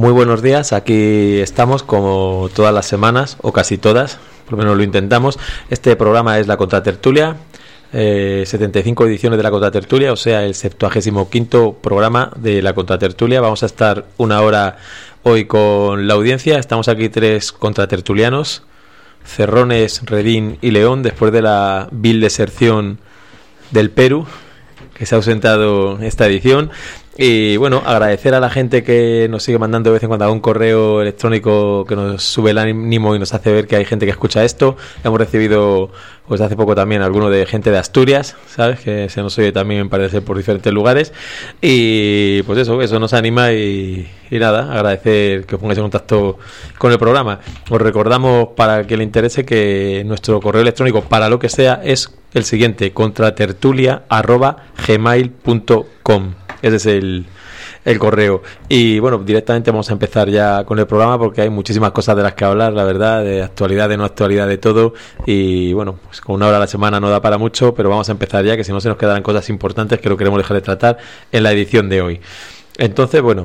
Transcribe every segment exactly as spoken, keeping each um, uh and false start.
Muy buenos días, aquí estamos como todas las semanas, o casi todas, por lo menos lo intentamos. Este programa es la Contratertulia, eh, setenta y cinco ediciones de la Contratertulia, o sea, el septuagésimo quinto programa de la Contratertulia. Vamos a estar una hora hoy con la audiencia. Estamos aquí tres contratertulianos, Cerrones, Redín y León, después de la vil deserción del Perú, que se ha ausentado esta edición. Y bueno, agradecer a la gente que nos sigue mandando de vez en cuando algún correo electrónico que nos sube el ánimo y nos hace ver que hay gente que escucha esto. Hemos recibido pues hace poco también alguno de gente de Asturias, ¿sabes? Que se nos oye también, parece, por diferentes lugares. Y pues eso, eso nos anima y, y nada, agradecer que os pongáis en contacto con el programa. Os recordamos, para que le interese, que nuestro correo electrónico, para lo que sea, es el siguiente: contratertulia arroba gmail punto com. Ese es el, el correo. Y bueno, directamente vamos a empezar ya con el programa, porque hay muchísimas cosas de las que hablar, la verdad, de actualidad, de no actualidad, de todo. Y bueno, pues con una hora a la semana no da para mucho, pero vamos a empezar ya, que si no se nos quedarán cosas importantes que no queremos dejar de tratar en la edición de hoy. Entonces, bueno,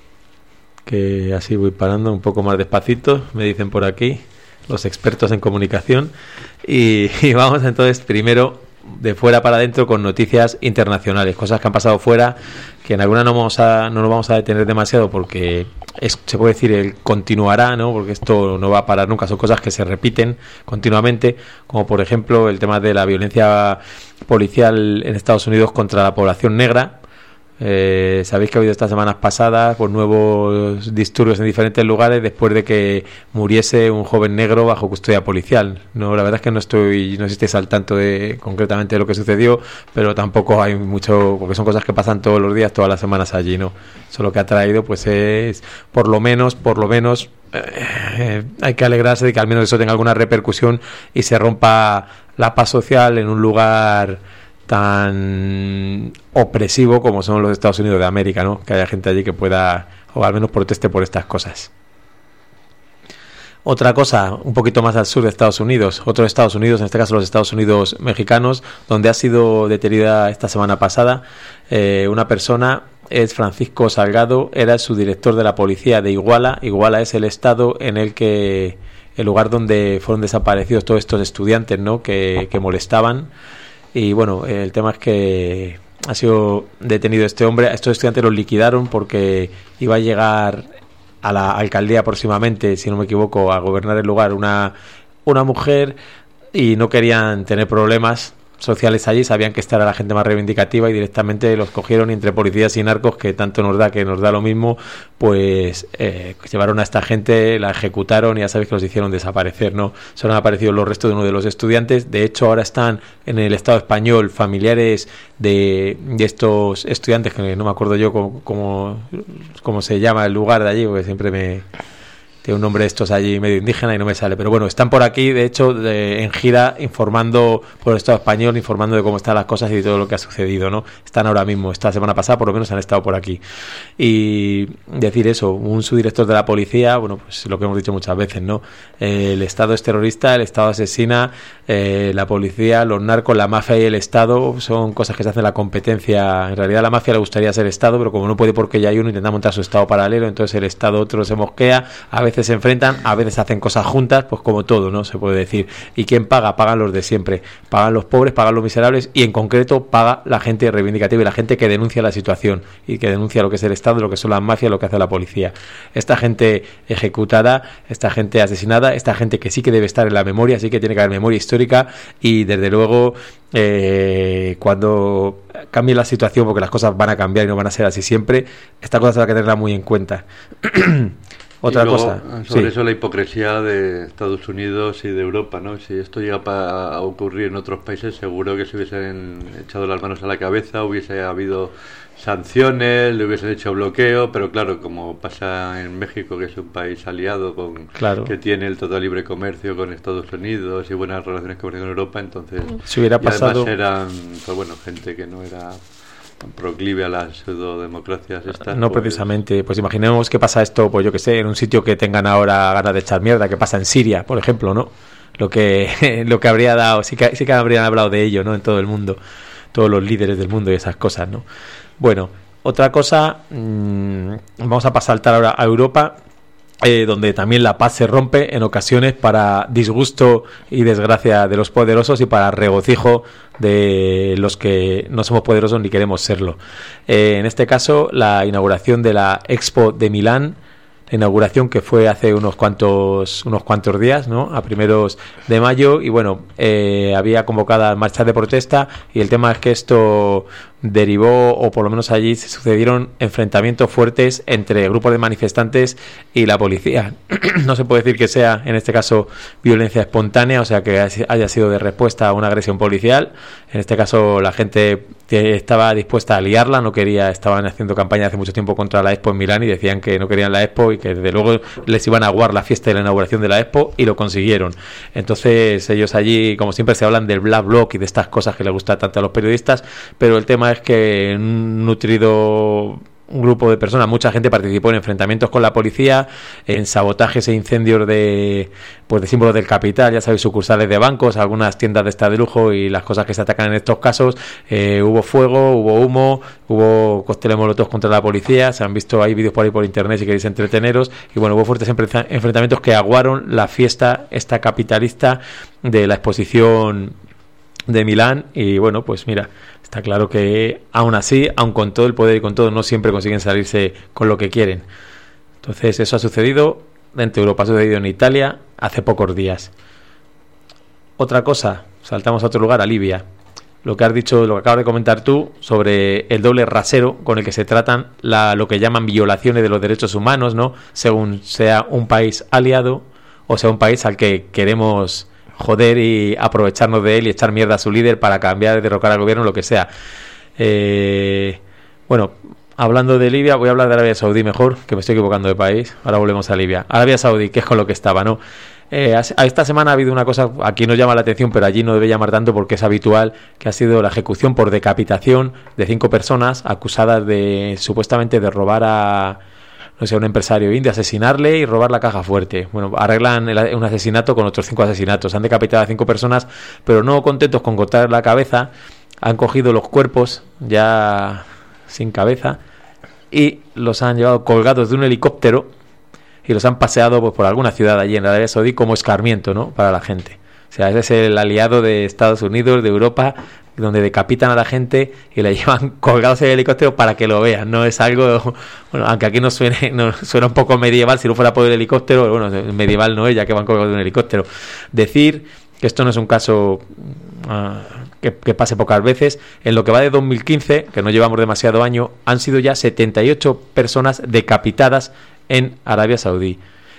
que así voy parando un poco más despacito, me dicen por aquí los expertos en comunicación. Y, y vamos entonces primero de fuera para adentro con noticias internacionales, cosas que han pasado fuera, que en algunas no vamos a no nos vamos a detener demasiado, porque es, se puede decir, el continuará, ¿no? Porque esto no va a parar nunca, son cosas que se repiten continuamente, como por ejemplo el tema de la violencia policial en Estados Unidos contra la población negra. Eh, sabéis que ha habido estas semanas pasadas pues nuevos disturbios en diferentes lugares después de que muriese un joven negro bajo custodia policial. No, la verdad es que no estoy, no sé si estáis al tanto de concretamente de lo que sucedió, pero tampoco hay mucho, porque son cosas que pasan todos los días, todas las semanas allí, ¿no? Eso lo que ha traído pues es, por lo menos, por lo menos eh, hay que alegrarse de que al menos eso tenga alguna repercusión y se rompa la paz social en un lugar tan opresivo como son los Estados Unidos de América, ¿no? Que haya gente allí que pueda, o al menos proteste por estas cosas. Otra cosa, un poquito más al sur de Estados Unidos, otros Estados Unidos, en este caso los Estados Unidos mexicanos, donde ha sido detenida esta semana pasada eh, una persona. Es Francisco Salgado, era su director de la policía de Iguala. Iguala es el estado en el que, el lugar donde fueron desaparecidos todos estos estudiantes, ¿no? que, que molestaban. Y bueno, el tema es que ha sido detenido este hombre. A estos estudiantes los liquidaron porque iba a llegar a la alcaldía próximamente, si no me equivoco, a gobernar el lugar una, una mujer, y no querían tener problemas sociales allí, sabían que esta era la gente más reivindicativa, y directamente los cogieron, y entre policías y narcos, que tanto nos da que nos da lo mismo, pues eh, llevaron a esta gente, la ejecutaron y ya sabéis que los hicieron desaparecer, ¿no? Solo han aparecido los restos de uno de los estudiantes. De hecho, ahora están en el Estado español familiares de, de estos estudiantes, que no me acuerdo yo cómo, cómo, cómo se llama el lugar de allí, porque siempre me... tiene un nombre de estos allí medio indígena y no me sale, pero bueno, están por aquí, de hecho, de, en gira, informando por el Estado español, informando de cómo están las cosas y de todo lo que ha sucedido, ¿no? Están ahora mismo, esta semana pasada por lo menos han estado por aquí. Y decir eso, un subdirector de la policía, bueno, pues lo que hemos dicho muchas veces, ¿no? Eh, el Estado es terrorista, el Estado asesina, eh, la policía, los narcos, la mafia y el Estado son cosas que se hacen en la competencia. En realidad a la mafia le gustaría ser Estado, pero como no puede porque ya hay uno, intenta montar su Estado paralelo, entonces el Estado otro se mosquea, a veces se enfrentan, a veces hacen cosas juntas, pues como todo, ¿no? Se puede decir. ¿Y quién paga? Pagan los de siempre. Pagan los pobres, pagan los miserables, y en concreto paga la gente reivindicativa y la gente que denuncia la situación y que denuncia lo que es el Estado, lo que son las mafias, lo que hace la policía. Esta gente ejecutada, esta gente asesinada, esta gente que sí que debe estar en la memoria, sí que tiene que haber memoria histórica, y desde luego eh, cuando cambie la situación, porque las cosas van a cambiar y no van a ser así siempre, esta cosa se va a tenerla muy en cuenta. Otra luego, cosa sobre sí. eso, la hipocresía de Estados Unidos y de Europa, ¿no? Si esto llega a ocurrir en otros países, seguro que se hubiesen echado las manos a la cabeza, hubiese habido sanciones, le hubiesen hecho bloqueo, pero claro, como pasa en México, que es un país aliado con claro. que tiene el total libre comercio con Estados Unidos y buenas relaciones comerciales con Europa, entonces si hubiera y pasado... además eran, pues bueno, gente que no era proclive a las pseudodemocracias estas. No, pues... precisamente, pues imaginemos que pasa esto, pues yo que sé, en un sitio que tengan ahora ganas de echar mierda, que pasa en Siria, por ejemplo, ¿no? Lo que lo que habría dado, sí que, sí que habrían hablado de ello, ¿no? En todo el mundo, todos los líderes del mundo y esas cosas, ¿no? Bueno, otra cosa, mmm, vamos a pasar ahora a Europa, eh, donde también la paz se rompe en ocasiones para disgusto y desgracia de los poderosos y para regocijo de los que no somos poderosos ni queremos serlo. Eh, en este caso, la inauguración de la Expo de Milán, la inauguración que fue hace unos cuantos unos cuantos días, ¿no? A primeros de mayo, y bueno, eh, había convocadas marchas de protesta, y el tema es que esto derivó, o por lo menos allí se sucedieron enfrentamientos fuertes entre grupos de manifestantes y la policía. No se puede decir que sea, en este caso, violencia espontánea, o sea, que haya sido de respuesta a una agresión policial. En este caso, la gente que estaba dispuesta a liarla, no quería, estaban haciendo campaña hace mucho tiempo contra la Expo en Milán y decían que no querían la Expo y que desde luego les iban a aguar la fiesta de la inauguración de la Expo, y lo consiguieron. Entonces ellos allí, como siempre, se hablan del Black Bloc y de estas cosas que les gusta tanto a los periodistas, pero el tema es que un nutrido un grupo de personas, mucha gente participó en enfrentamientos con la policía, en sabotajes e incendios de pues de símbolos del capital, ya sabéis, sucursales de bancos, algunas tiendas de esta de lujo y las cosas que se atacan en estos casos. Eh, hubo fuego, hubo humo, hubo cócteles molotov contra la policía, se han visto ahí vídeos por ahí por internet si queréis entreteneros, y bueno, hubo fuertes enfrentamientos que aguaron la fiesta esta capitalista de la exposición de Milán. Y bueno, pues mira, está claro que aún así, aun con todo el poder y con todo, no siempre consiguen salirse con lo que quieren. Entonces eso ha sucedido dentro de Europa, ha sucedido en Italia hace pocos días. Otra cosa, saltamos a otro lugar, a Libia. Lo que has dicho, lo que acabas de comentar tú sobre el doble rasero con el que se tratan la, lo que llaman violaciones de los derechos humanos, ¿no? Según sea un país aliado o sea un país al que queremos joder y aprovecharnos de él y echar mierda a su líder para cambiar, derrocar al gobierno, lo que sea. Eh, bueno, hablando de Libia, voy a hablar de Arabia Saudí mejor, que me estoy equivocando de país. Ahora volvemos a Libia. Arabia Saudí, que es con lo que estaba, ¿no? Eh, a esta semana ha habido una cosa, aquí nos llama la atención, pero allí no debe llamar tanto porque es habitual, que ha sido la ejecución por decapitación de cinco personas acusadas de, supuestamente, de robar a, no sé, un empresario indio, asesinarle y robar la caja fuerte. Bueno, arreglan el, un asesinato con otros cinco asesinatos. Han decapitado a cinco personas, pero no contentos con cortar la cabeza, han cogido los cuerpos ya sin cabeza y los han llevado colgados de un helicóptero y los han paseado pues por alguna ciudad allí en Arabia Saudí como escarmiento, ¿no?, para la gente. O sea, ese es el aliado de Estados Unidos, de Europa, donde decapitan a la gente y la llevan colgados en el helicóptero para que lo vean. No es algo, bueno, aunque aquí no suene, no, suena un poco medieval, si no fuera por el helicóptero, bueno, medieval no es, ya que van colgados de un helicóptero. Decir que esto no es un caso uh, que, que pase pocas veces. En lo que va de dos mil quince, que no llevamos demasiado año, han sido ya setenta y ocho personas decapitadas en Arabia Saudí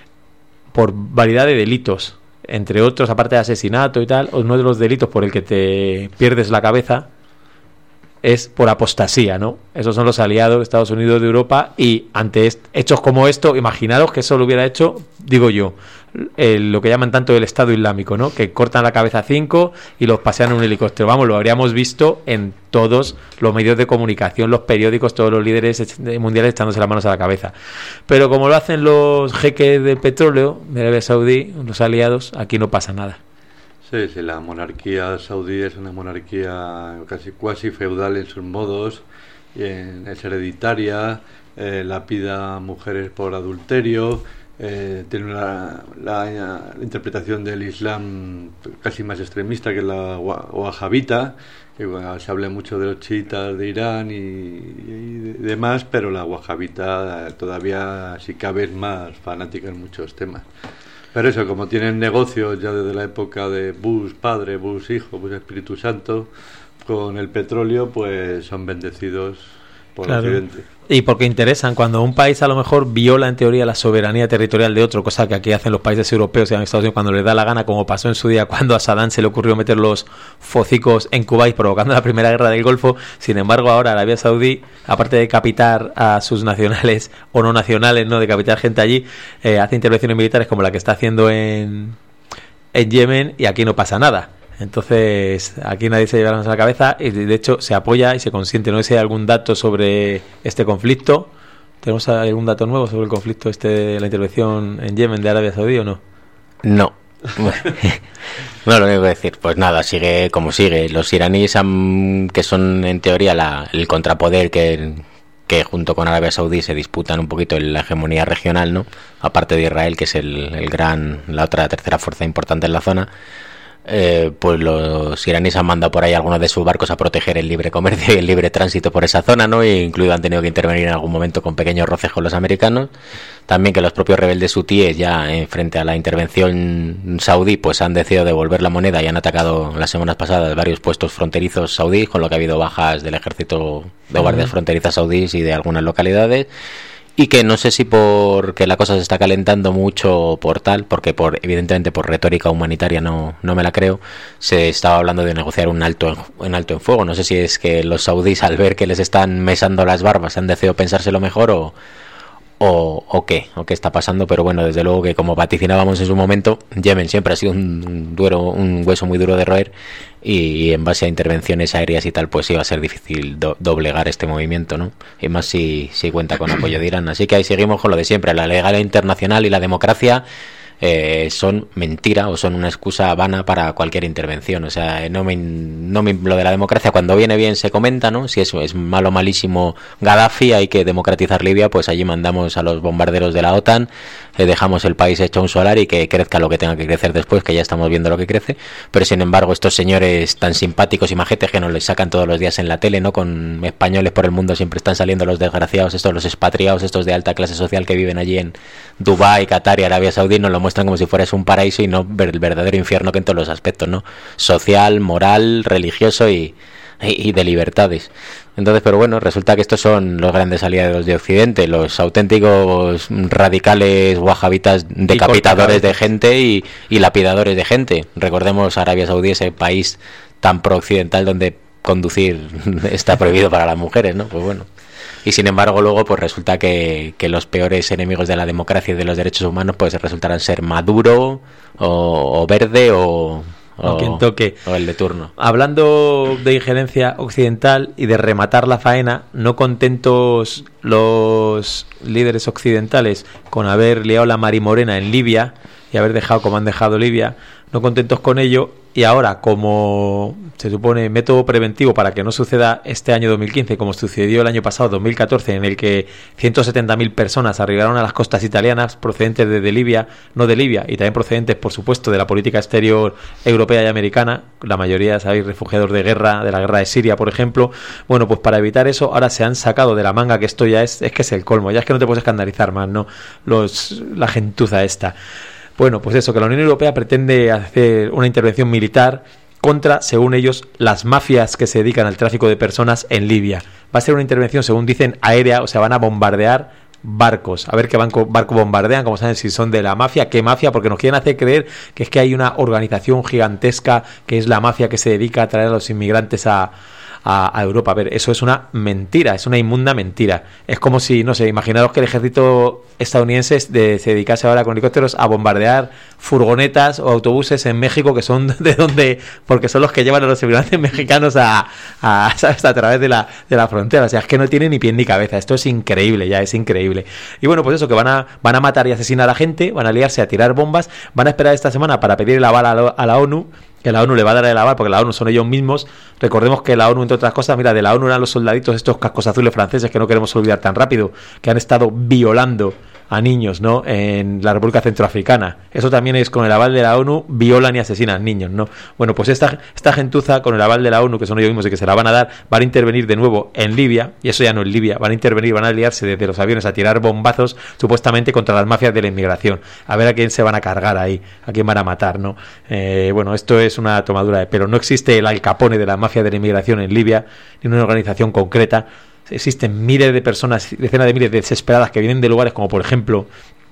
por variedad de delitos. Entre otros, aparte de asesinato y tal, uno de los delitos por el que te pierdes la cabeza es por apostasía, ¿no? Esos son los aliados de Estados Unidos, de Europa, y ante est- hechos como esto, imaginaros que eso lo hubiera hecho, digo yo, el, lo que llaman tanto el Estado Islámico, ¿no? Que cortan la cabeza a cinco y los pasean en un helicóptero. Vamos, lo habríamos visto en todos los medios de comunicación, los periódicos, todos los líderes mundiales echándose las manos a la cabeza. Pero como lo hacen los jeques del petróleo de Arabia Saudí, los aliados, aquí no pasa nada. Sí, sí, la monarquía saudí es una monarquía casi cuasi feudal en sus modos, y en, es hereditaria, eh, lapida mujeres por adulterio, eh, tiene una, la, la interpretación del Islam casi más extremista que la wahabita, que bueno, se habla mucho de los chiitas de Irán y, y demás, pero la wahabita todavía, si cabe, es más fanática en muchos temas. Pero eso, como tienen negocios ya desde la época de Bush padre, Bush hijo, Bush Espíritu Santo, con el petróleo, pues son bendecidos por claro. Occidente. Y porque interesan, cuando un país a lo mejor viola en teoría la soberanía territorial de otro, cosa que aquí hacen los países europeos y en Estados Unidos cuando les da la gana, como pasó en su día cuando a Saddam se le ocurrió meter los focicos en Kuwait provocando la primera guerra del Golfo. Sin embargo, ahora Arabia Saudí, aparte de decapitar a sus nacionales o no nacionales, no decapitar gente allí, eh, hace intervenciones militares como la que está haciendo en, en Yemen, y aquí no pasa nada. Entonces, aquí nadie se lleva las manos a la cabeza y de hecho se apoya y se consiente. No sé si hay algún dato sobre este conflicto. ¿Tenemos algún dato nuevo sobre el conflicto este de la intervención en Yemen de Arabia Saudí o no? No. No, lo único que decir, pues nada, sigue como sigue. Los iraníes, han, que son en teoría la, el contrapoder que, que junto con Arabia Saudí se disputan un poquito la hegemonía regional, ¿no? Aparte de Israel, que es el, el gran, la otra tercera fuerza importante en la zona. Eh, pues los iraníes han mandado por ahí algunos de sus barcos a proteger el libre comercio y el libre tránsito por esa zona, ¿no? E incluido han tenido que intervenir en algún momento con pequeños roces con los americanos. También que los propios rebeldes hutíes ya eh, frente a la intervención saudí pues han decidido devolver la moneda y han atacado las semanas pasadas varios puestos fronterizos saudíes, con lo que ha habido bajas del ejército de guardias fronterizas saudíes y de algunas localidades. Y que no sé si porque la cosa se está calentando mucho o por tal, porque por evidentemente por retórica humanitaria no, no me la creo, se estaba hablando de negociar un alto en, en alto en fuego. No sé si es que los saudíes, al ver que les están mesando las barbas, han decidido pensárselo mejor o, o, o qué, o qué está pasando. Pero bueno, desde luego que como vaticinábamos en su momento, Yemen siempre ha sido un, duro, un hueso muy duro de roer, y en base a intervenciones aéreas y tal, pues iba a ser difícil do, doblegar este movimiento, ¿no? Y más si, si cuenta con apoyo de Irán. Así que ahí seguimos con lo de siempre. La legalidad internacional y la democracia eh, son mentira o son una excusa vana para cualquier intervención. O sea, no me, no me, lo de la democracia cuando viene bien se comenta, ¿no? Si eso es malo, malísimo Gaddafi, hay que democratizar Libia, pues allí mandamos a los bombarderos de la OTAN, eh, dejamos el país hecho un solar y que crezca lo que tenga que crecer después, que ya estamos viendo lo que crece. Pero sin embargo estos señores tan simpáticos y majetes que nos les sacan todos los días en la tele, ¿no? Con españoles por el mundo siempre están saliendo los desgraciados estos, los expatriados estos de alta clase social que viven allí en Dubái, Qatar y Arabia Saudí, nos lo muestran como si fuera un paraíso y no el verdadero infierno, que en todos los aspectos, ¿no? Social, moral, religioso y, y, y de libertades. Entonces, pero bueno, resulta que estos son los grandes aliados de Occidente, los auténticos radicales wahabitas decapitadores de gente y, y lapidadores de gente. Recordemos Arabia Saudí, ese país tan pro-occidental donde conducir está prohibido para las mujeres, ¿no? Pues bueno. Y sin embargo luego pues resulta que, que los peores enemigos de la democracia y de los derechos humanos pues resultarán ser Maduro o, o Verde o... O, quien toque. O el de turno. Hablando de injerencia occidental y de rematar la faena, no contentos los líderes occidentales con haber liado la marimorena en Libia y haber dejado como han dejado Libia, no contentos con ello, y ahora como se supone método preventivo para que no suceda este año dos mil quince como sucedió el año pasado dos mil catorce, en el que ciento setenta mil personas arribaron a las costas italianas procedentes de, de Libia, no de Libia, y también procedentes por supuesto de la política exterior europea y americana, la mayoría sabéis refugiados de guerra, de la guerra de Siria por ejemplo. Bueno, pues para evitar eso ahora se han sacado de la manga, que esto ya es, es que es el colmo, ya es que no te puedes escandalizar más, ¿no? Los, la gentuza esta. Bueno, pues eso, que la Unión Europea pretende hacer una intervención militar contra, según ellos, las mafias que se dedican al tráfico de personas en Libia. Va a ser una intervención, según dicen, aérea, o sea, van a bombardear barcos, a ver qué barco, barco bombardean, como saben si son de la mafia, qué mafia, porque nos quieren hacer creer que es que hay una organización gigantesca que es la mafia que se dedica a traer a los inmigrantes a... A, a Europa. A ver, eso es una mentira, es una inmunda mentira. Es como si, no sé, imaginaros que el ejército estadounidense de, se dedicase ahora con helicópteros a bombardear furgonetas o autobuses en México, que son de donde, porque son los que llevan a los inmigrantes mexicanos a, a, ¿sabes? A través de la, de la frontera. O sea, es que no tiene ni pie ni cabeza. Esto es increíble, ya es increíble. Y bueno, pues eso, que van a, van a matar y asesinar a la gente, van a liarse a tirar bombas, van a esperar esta semana para pedir el aval a, lo, a la ONU, que la ONU le va a dar el aval, porque la ONU son ellos mismos. Recordemos que la ONU, entre otras cosas, mira, de la ONU eran los soldaditos estos cascos azules franceses que no queremos olvidar tan rápido, que han estado violando a niños, ¿no?, en la República Centroafricana. Eso también es con el aval de la ONU, violan y asesinan niños, ¿no? Bueno, pues esta, esta gentuza, con el aval de la ONU, que son ellos mismos y que se la van a dar, van a intervenir de nuevo en Libia, y eso ya no es Libia, van a intervenir, van a liarse desde los aviones a tirar bombazos, supuestamente contra las mafias de la inmigración. A ver a quién se van a cargar ahí, a quién van a matar, ¿no? Eh, bueno, esto es una tomadura de pelo. No existe el Al Capone de la mafia de la inmigración en Libia, ni una organización concreta. Existen miles de personas, decenas de miles de desesperadas que vienen de lugares como por ejemplo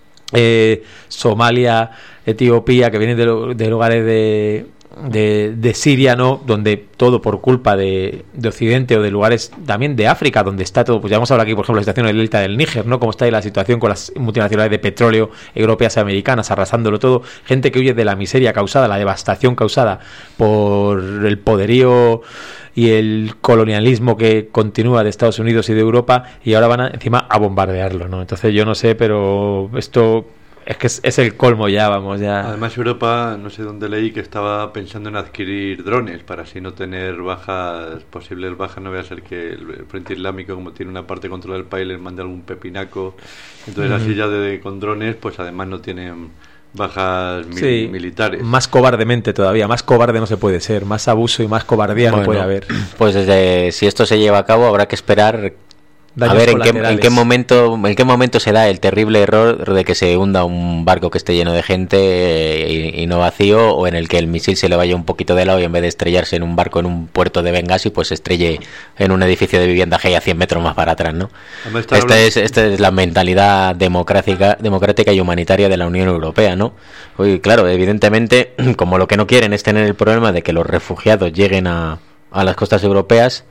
eh, Somalia, Etiopía, que vienen de, de lugares de, de, de Siria, ¿no?, donde todo por culpa de, de Occidente, o de lugares también de África, donde está todo. Pues ya vamos a hablar aquí por ejemplo de la situación del delta del Níger, ¿no?, cómo está ahí la situación con las multinacionales de petróleo europeas y americanas arrasándolo todo, gente que huye de la miseria causada, la devastación causada por el poderío y el colonialismo que continúa de Estados Unidos y de Europa, y ahora van a, encima a bombardearlo, ¿no? Entonces yo no sé, pero esto es que es, es el colmo ya, vamos, ya. Además Europa, no sé dónde leí que estaba pensando en adquirir drones para así no tener bajas, posibles bajas, no vaya a ser que el Frente Islámico, como tiene una parte controlada del país, les mande algún pepinaco. Entonces mm. así ya de, con drones, pues además no tienen bajas mi- sí, militares. Más cobardemente todavía, más cobarde no se puede ser, más abuso y más cobardía bueno, no puede haber. Pues desde, si esto se lleva a cabo habrá que esperar Daños a ver en qué, en qué momento en qué momento se da el terrible error de que se hunda un barco que esté lleno de gente eh, y, y no vacío, o en el que el misil se le vaya un poquito de lado y en vez de estrellarse en un barco en un puerto de Bengasi, pues se estrelle en un edificio de vivienda que hay a cien metros más para atrás, ¿no? Esta hablando... es, esta es la mentalidad democrática, democrática y humanitaria de la Unión Europea, ¿no? Oye, claro, evidentemente, como lo que no quieren es tener el problema de que los refugiados lleguen a, a las costas europeas,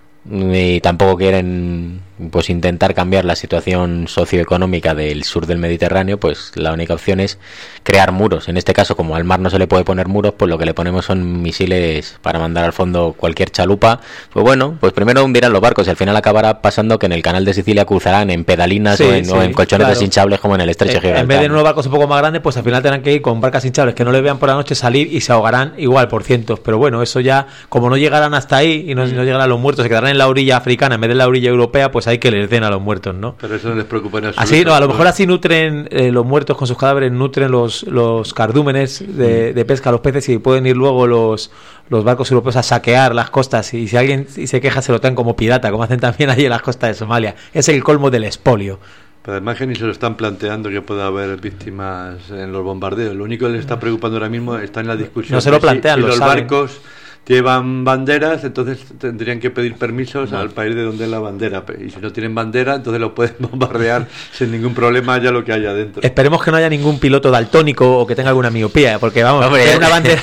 y tampoco quieren pues intentar cambiar la situación socioeconómica del sur del Mediterráneo, pues la única opción es crear muros. En este caso, como al mar no se le puede poner muros, pues lo que le ponemos son misiles para mandar al fondo cualquier chalupa. Pues bueno, pues primero hundirán los barcos y al final acabará pasando que en el canal de Sicilia cruzarán en pedalinas sí, o, en, sí, o en colchonetas claro. hinchables como en el estrecho de Gibraltar. En vez de unos barcos un poco más grandes, pues al final tendrán que ir con barcas hinchables que no les vean por la noche salir y se ahogarán igual por cientos. Pero bueno, eso ya, como no llegarán hasta ahí y no, no llegarán los muertos, se quedarán en la orilla africana en vez de la orilla europea, pues hay que les den a los muertos, ¿no? Pero eso no les preocupa en absoluto. Así, no, a lo mejor así nutren eh, los muertos con sus cadáveres, nutren los, los cardúmenes de, de pesca a los peces y pueden ir luego los, los barcos europeos a saquear las costas y si alguien y se queja se lo traen como pirata, como hacen también allí en las costas de Somalia. Es el colmo del expolio. Pero además que ni se lo están planteando que pueda haber víctimas en los bombardeos. Lo único que les está preocupando ahora mismo está en la discusión. No se lo plantean, si, si lo los saben. barcos llevan banderas, entonces tendrían que pedir permisos no. al país de donde es la bandera. Y si no tienen bandera, entonces lo pueden bombardear sin ningún problema, haya lo que haya dentro. Esperemos que no haya ningún piloto daltónico o que tenga alguna miopía, porque vamos, Hombre, hay una bandera.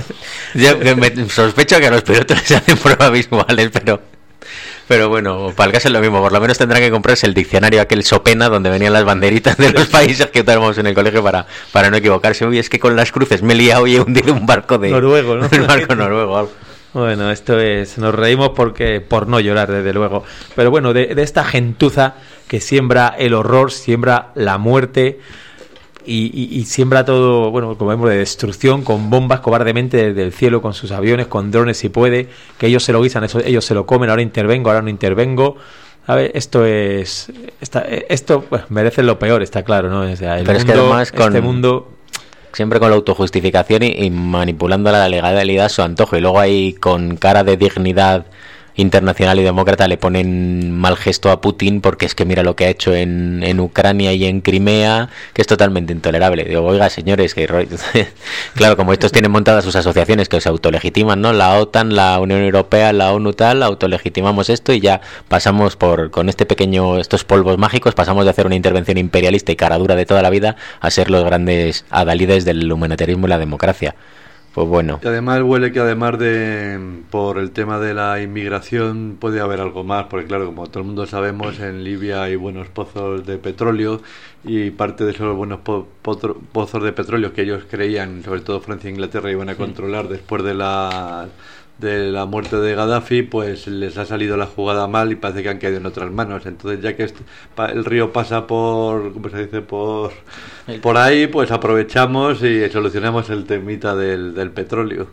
Yo me sospecho que a los pilotos les hacen pruebas visuales, pero. Pero bueno, para el caso es lo mismo, por lo menos tendrán que comprarse el diccionario aquel Sopena donde venían las banderitas de los países que estábamos en el colegio para, para no equivocarse. Uy, es que con las cruces me he liado y he hundido un barco de noruego, ¿no? Un barco noruego, algo. Bueno, esto es, nos reímos porque por no llorar, desde luego. Pero bueno, de, de esta gentuza que siembra el horror, siembra la muerte y, y, y siembra todo, bueno, como vemos, de destrucción, con bombas cobardemente desde el cielo, con sus aviones, con drones si puede, que ellos se lo guisan, eso, ellos se lo comen, ahora intervengo, ahora no intervengo. A ver, esto es, esta, esto pues, merece lo peor, está claro, ¿no? O sea, el Pero mundo, es que además con... este mundo... siempre con la autojustificación y, y manipulando la legalidad a su antojo, y luego ahí con cara de dignidad internacional y demócrata le ponen mal gesto a Putin porque es que mira lo que ha hecho en, en Ucrania y en Crimea, que es totalmente intolerable. Digo, oiga, señores, que claro, como estos tienen montadas sus asociaciones que se autolegitiman, ¿no? La OTAN, la Unión Europea, la ONU tal, autolegitimamos esto y ya pasamos por, con este pequeño, estos polvos mágicos, pasamos de hacer una intervención imperialista y caradura de toda la vida a ser los grandes adalides del humanitarismo y la democracia. Pues bueno. Y además huele que además de por el tema de la inmigración puede haber algo más, porque claro, como todo el mundo sabemos, en Libia hay buenos pozos de petróleo y parte de esos buenos po- potro- pozos de petróleo que ellos creían, sobre todo Francia e Inglaterra, iban a controlar después de la de la muerte de Gaddafi, pues les ha salido la jugada mal y parece que han caído en otras manos. Entonces, ya que este, pa, el río pasa por, ¿cómo se dice? Por, por ahí, pues aprovechamos y solucionamos el temita del, del petróleo.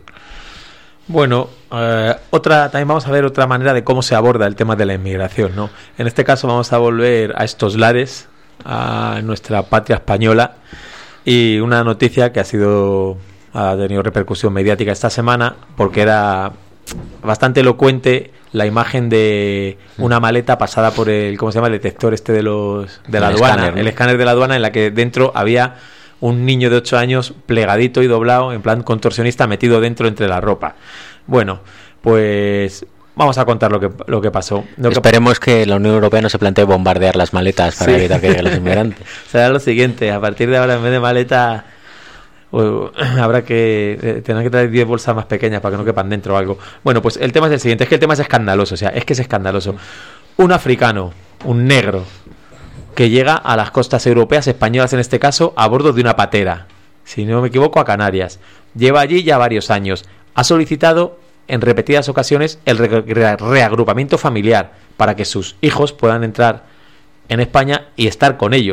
Bueno, eh, otra también vamos a ver otra manera de cómo se aborda el tema de la inmigración, ¿no? En este caso vamos a volver a estos lares, a nuestra patria española, y una noticia que ha sido ha tenido repercusión mediática esta semana porque era bastante elocuente la imagen de una maleta pasada por el, ¿cómo se llama? El detector este de los de la el aduana, escáner, ¿no? El escáner de la aduana, en la que dentro había un niño de ocho años plegadito y doblado en plan contorsionista metido dentro entre la ropa. Bueno, pues vamos a contar lo que lo que pasó. Lo Esperemos que... que la Unión Europea no se plantee bombardear las maletas para sí. evitar que lleguen los inmigrantes. Será lo siguiente, a partir de ahora en vez de maleta Uh, habrá que eh, tener que traer diez bolsas más pequeñas para que no quepan dentro o algo. Bueno, pues el tema es el siguiente, es que el tema es escandaloso, o sea, es que es escandaloso. Un africano, un negro, que llega a las costas europeas, españolas en este caso, a bordo de una patera, si no me equivoco, a Canarias. Lleva allí ya varios años. Ha solicitado en repetidas ocasiones el re- re- reagrupamiento familiar para que sus hijos puedan entrar en España y estar con ellos.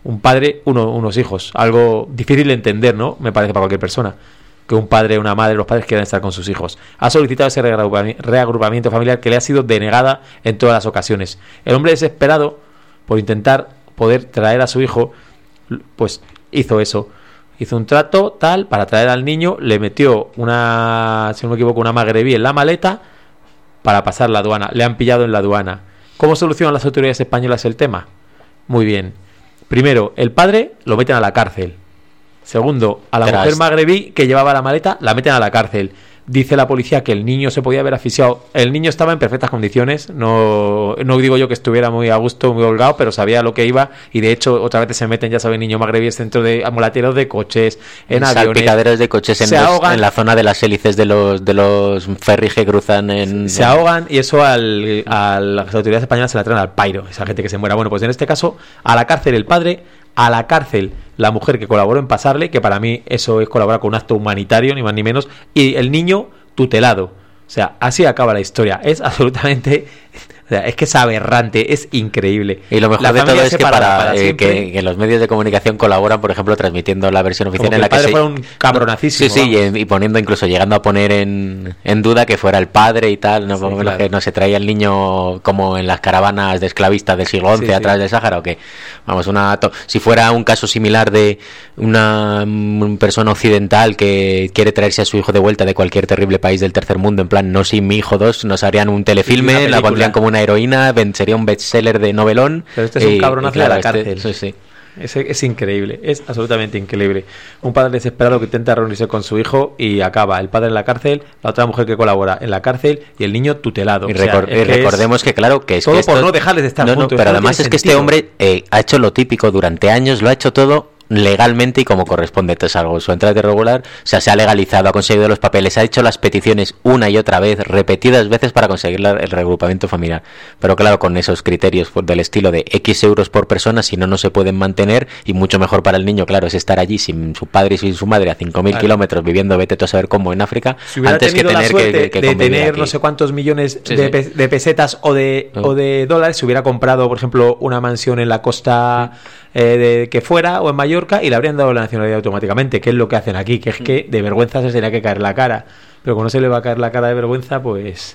un padre, uno, unos hijos. Algo difícil de entender, ¿no? Me parece para cualquier persona. Que un padre, una madre, los padres quieran estar con sus hijos. Ha solicitado ese reagrupamiento familiar que le ha sido denegada en todas las ocasiones. El hombre desesperado por intentar poder traer a su hijo, pues hizo eso. Hizo un trato tal para traer al niño, le metió una, si no me equivoco, una magrebí en la maleta para pasar la aduana. Le han pillado en la aduana. ¿Cómo solucionan las autoridades españolas el tema? Muy bien. Primero, el padre lo meten a la cárcel. Segundo, a la Tras. mujer magrebí que llevaba la maleta la meten a la cárcel. Dice la policía que el niño se podía haber asfixiado. El niño estaba en perfectas condiciones. No, no digo yo que estuviera muy a gusto, muy holgado, pero sabía lo que iba. Y de hecho, otra vez se meten, ya saben, niños magrebíes dentro de amolateros de coches, en aviones. Salpicaderos de coches en, los, en la zona de las hélices de los de los ferries que cruzan en... Se ahogan y eso al, a las autoridades españolas se la traen al pairo. Esa gente que se muera. Bueno, pues en este caso, a la cárcel el padre, a la cárcel la mujer que colaboró en pasarle, que para mí eso es colaborar con un acto humanitario, ni más ni menos, y el niño tutelado. O sea, así acaba la historia. Es absolutamente... O sea, es que es aberrante, es increíble. Y lo mejor la de todo es que para, para eh, que, que los medios de comunicación colaboran, por ejemplo, transmitiendo la versión oficial en la que el padre fuera un cabronacísimo. Sí, sí, y, y poniendo incluso llegando a poner en, en duda que fuera el padre y tal, no, sí, claro. Que no se traía el niño como en las caravanas de esclavistas del siglo once sí, atrás sí. del Sáhara, o que, vamos, una to- si fuera un caso similar de una, una persona occidental que quiere traerse a su hijo de vuelta de cualquier terrible país del tercer mundo, en plan, no sin mi hijo dos, nos harían un telefilme, la pondrían como una heroína, sería un bestseller de novelón. Pero este es un cabronazo claro, de la cárcel. Este, sí, sí. Es, es increíble, es absolutamente increíble. Un padre desesperado que intenta reunirse con su hijo y acaba el padre en la cárcel, la otra mujer que colabora en la cárcel y el niño tutelado. Y, recor- o sea, y recordemos que claro que es todo que esto, por no dejarles de estar no, juntos. No, pero además no es que sentido. Este hombre eh, ha hecho lo típico durante años, lo ha hecho todo legalmente y como corresponde. Esto es algo, su entrada irregular, o sea, se ha legalizado, ha conseguido los papeles, ha hecho las peticiones una y otra vez, repetidas veces para conseguir la, el reagrupamiento familiar, pero claro, con esos criterios pues, del estilo de X euros por persona, si no, no se pueden mantener, y mucho mejor para el niño, claro, es estar allí sin su padre y sin su madre a cinco mil claro. kilómetros viviendo, vete tú a saber cómo, en África, si antes que tener que, que, que de tener aquí. No sé cuántos millones sí, de, sí. Pe- de pesetas o de, no. o de dólares, si hubiera comprado, por ejemplo, una mansión en la costa eh, de que fuera o en Mallorca y le habrían dado la nacionalidad automáticamente, que es lo que hacen aquí, que es que de vergüenza se tenía que caer la cara, pero como no se le va a caer la cara de vergüenza, pues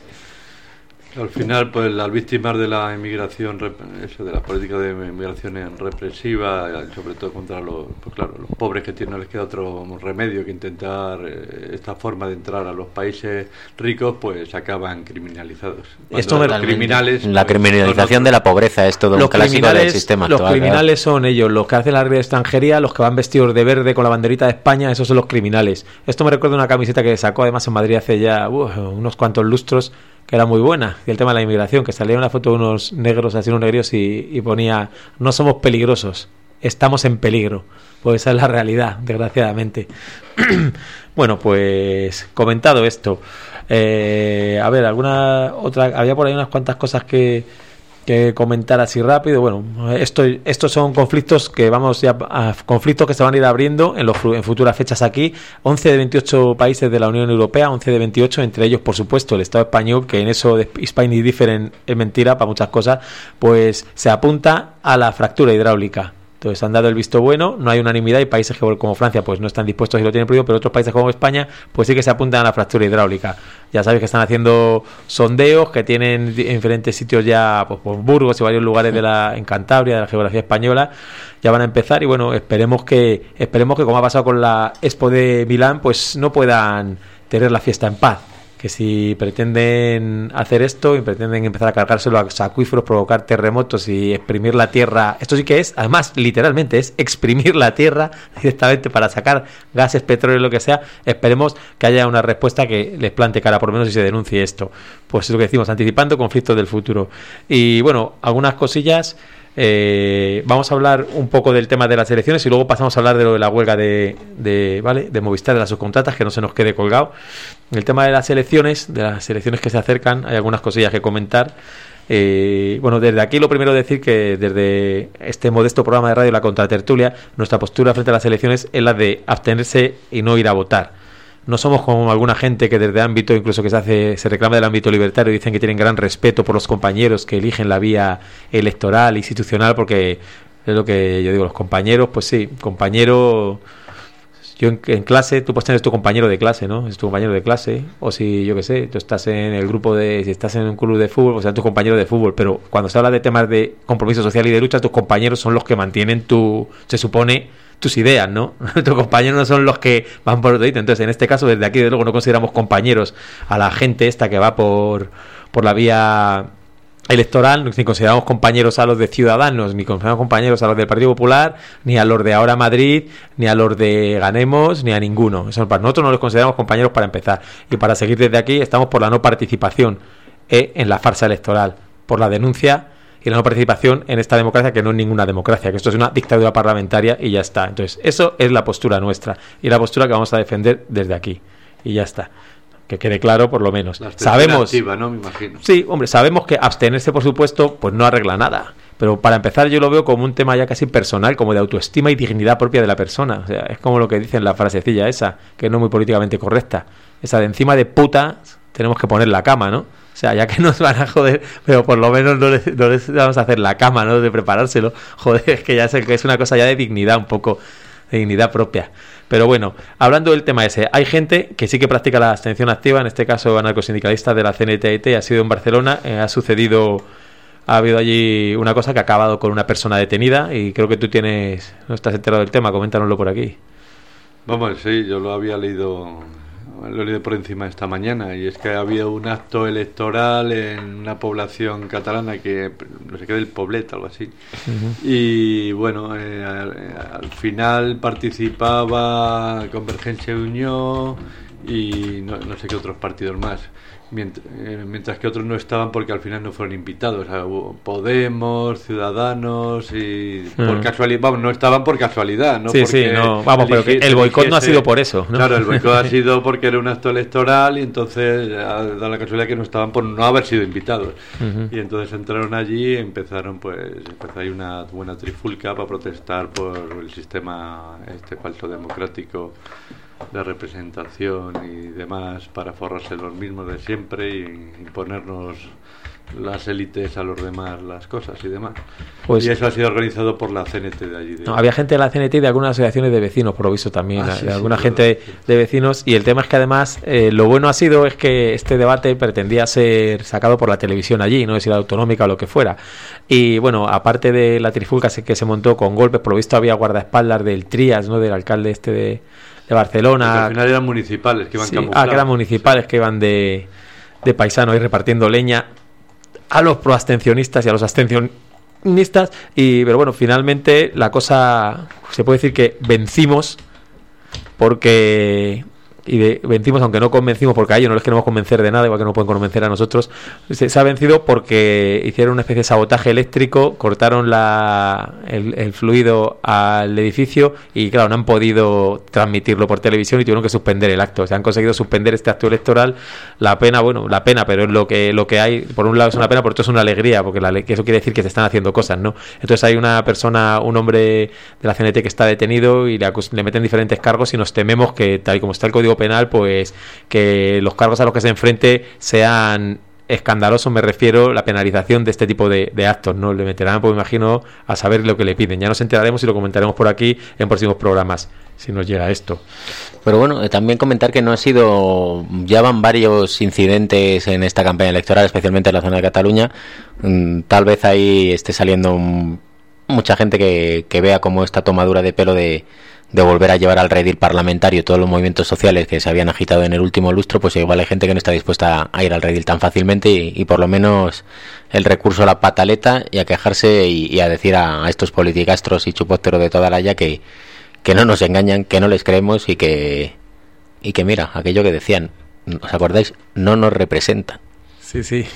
al final, pues las víctimas de la inmigración, eso, de la política de inmigración represiva, sobre todo contra los, pues claro, los pobres que tienen, no les queda otro remedio que intentar eh, esta forma de entrar a los países ricos, pues acaban criminalizados. Cuando esto me los criminales, la pues, criminalización de la pobreza es todo un clásico del sistema actual. Los criminales claro. son ellos, los que hacen la red de extranjería, los que van vestidos de verde con la banderita de España, esos son los criminales. Esto me recuerda una camiseta que sacó además en Madrid hace ya uh, unos cuantos lustros, que era muy buena, y el tema de la inmigración, que salía una foto de unos negros, así unos negros, y, y ponía, no somos peligrosos, estamos en peligro. Pues esa es la realidad, desgraciadamente. Bueno, pues comentado esto, eh, a ver, alguna otra, había por ahí unas cuantas cosas que que comentar así rápido. Bueno, esto, estos son conflictos que vamos ya a conflictos que se van a ir abriendo en, los, en futuras fechas aquí. once de veintiocho países de la Unión Europea, once de veintiocho, entre ellos, por supuesto, el Estado español, que en eso de Spain is different es mentira para muchas cosas, pues se apunta a la fractura hidráulica. Entonces han dado el visto bueno, no hay unanimidad, y países que, como Francia pues no están dispuestos y lo tienen prohibido, pero otros países como España pues sí que se apuntan a la fractura hidráulica. Ya sabéis que están haciendo sondeos, que tienen en diferentes sitios ya, pues por Burgos y varios lugares de la en Cantabria, de la geografía española, ya van a empezar, y bueno, esperemos que esperemos que como ha pasado con la Expo de Milán, pues no puedan tener la fiesta en paz. Que si pretenden hacer esto y pretenden empezar a cargárselo a los acuíferos, provocar terremotos y exprimir la tierra, esto sí que es, además, literalmente es exprimir la tierra directamente para sacar gases, petróleo, lo que sea. Esperemos que haya una respuesta que les plante cara, por lo menos si se denuncie esto. Pues es lo que decimos, anticipando conflictos del futuro. Y bueno, algunas cosillas. Eh, vamos a hablar un poco del tema de las elecciones y luego pasamos a hablar de lo de la huelga de, de, ¿vale? de Movistar, de las subcontratas, que no se nos quede colgado. El tema de las elecciones, de las elecciones que se acercan, hay algunas cosillas que comentar. Eh, bueno, desde aquí lo primero decir que desde este modesto programa de radio, La Contratertulia, nuestra postura frente a las elecciones es la de abstenerse y no ir a votar. No somos como alguna gente que desde ámbito, incluso que se hace, se reclama del ámbito libertario, dicen que tienen gran respeto por los compañeros que eligen la vía electoral, institucional, porque Es lo que yo digo, los compañeros, pues sí, compañero... Yo en, en clase, tú puedes tener tu compañero de clase, ¿no? Es tu compañero de clase. O si, yo qué sé, tú estás en el grupo de... Si estás en un club de fútbol, pues será tu compañero de fútbol. Pero cuando se habla de temas de compromiso social y de lucha, tus compañeros son los que mantienen tu... Se supone... tus ideas, ¿no? Tus compañeros no son los que van por otro. Entonces, en este caso, desde aquí, desde luego, no consideramos compañeros a la gente esta que va por, por la vía electoral, ni consideramos compañeros a los de Ciudadanos, ni consideramos compañeros a los del Partido Popular, ni a los de Ahora Madrid, ni a los de Ganemos, ni a ninguno. Eso, para nosotros no los consideramos compañeros para empezar. Y para seguir desde aquí, estamos por la no participación eh, en la farsa electoral, por la denuncia y la no participación en esta democracia, que no es ninguna democracia, que esto es una dictadura parlamentaria y ya está. Entonces, eso es la postura nuestra y la postura que vamos a defender desde aquí. Y ya está. Que quede claro, por lo menos. Sabemos, activa, ¿no? Me imagino. Sí, hombre, sabemos que abstenerse, por supuesto, pues no arregla nada. Pero para empezar, yo lo veo como un tema ya casi personal, como de autoestima y dignidad propia de la persona. O sea, es como lo que dicen la frasecilla esa, que no es muy políticamente correcta. Esa de encima de puta tenemos que poner la cama, ¿no? O sea, ya que nos van a joder, pero por lo menos no les, no les vamos a hacer la cama, ¿no? De preparárselo. Joder, es que ya sé que es una cosa ya de dignidad, un poco de dignidad propia. Pero bueno, hablando del tema ese, hay gente que sí que practica la abstención activa, en este caso anarcosindicalistas de la C N T T, ha sido en Barcelona, eh, ha sucedido, ha habido allí una cosa que ha acabado con una persona detenida y creo que tú tienes, no estás enterado del tema, coméntanoslo por aquí. Vamos, sí, yo lo había leído... Lo he leído por encima esta mañana, y es que había un acto electoral en una población catalana que no sé qué, del Poblet, algo así. Uh-huh. Y bueno, eh, al, al final participaba Convergencia y Unió y no, no sé qué otros partidos más. Mientras, eh, mientras que otros no estaban porque al final no fueron invitados. O sea, Podemos, Ciudadanos y mm. por casualidad, vamos, no estaban por casualidad, ¿no? Sí, porque sí, no, vamos, pero que el boicot no ha sido por eso, ¿no? Claro, el boicot ha sido porque era un acto electoral y entonces ha dado la casualidad que no estaban por no haber sido invitados. Uh-huh. Y entonces entraron allí y empezaron, pues, empezó ahí una buena trifulca para protestar por el sistema este falso democrático de representación y demás, para forrarse los mismos de siempre y imponernos las élites a los demás las cosas y demás. Pues, y eso ha sido organizado por la C N T de allí. De... No, había gente de la C N T y de algunas asociaciones de vecinos, por lo visto también, ah, sí, de alguna sí, gente sí. de vecinos. Y el tema es que además eh, lo bueno ha sido es que este debate pretendía ser sacado por la televisión allí, no es si la autonómica o lo que fuera. Y bueno, aparte de la trifulca que se montó con golpes, por lo visto había guardaespaldas del Trías, ¿no? Del alcalde este de de Barcelona. Porque al final eran municipales que iban sí, camuflados. Ah, que eran municipales sí. que iban de, de paisanos y repartiendo leña a los proabstencionistas y a los abstencionistas. Y, pero bueno, finalmente la cosa, se puede decir que vencimos porque... y de, vencimos aunque no convencimos, porque a ellos no les queremos convencer de nada, igual que no pueden convencer a nosotros. Se, se ha vencido porque hicieron una especie de sabotaje eléctrico, cortaron la, el, el fluido al edificio y claro, no han podido transmitirlo por televisión y tuvieron que suspender el acto. O sea, han conseguido suspender este acto electoral. La pena, bueno, la pena, pero es lo que lo que hay. Por un lado es una pena, por otro es una alegría, porque la, que eso quiere decir que se están haciendo cosas, ¿no? Entonces hay una persona, un hombre de la C N T que está detenido y le, acus- le meten diferentes cargos y nos tememos que, tal y como está el Código Penal, pues que los cargos a los que se enfrente sean escandalosos. Me refiero a la penalización de este tipo de, de actos, ¿no? Le meterán, pues me imagino, a saber lo que le piden. Ya nos enteraremos y lo comentaremos por aquí en próximos programas, si nos llega esto. Pero bueno, eh, también comentar que no ha sido, ya van varios incidentes en esta campaña electoral, especialmente en la zona de Cataluña. Mm, tal vez ahí esté saliendo un, mucha gente que, que vea como esta tomadura de pelo de de volver a llevar al redil parlamentario todos los movimientos sociales que se habían agitado en el último lustro, pues igual hay gente que no está dispuesta a ir al redil tan fácilmente y, y por lo menos el recurso a la pataleta y a quejarse y, y a decir a, a estos politicastros y chupósteros de toda la ya que, que no nos engañan, que no les creemos y que y que mira, aquello que decían, ¿os acordáis? No nos representan. Sí, sí.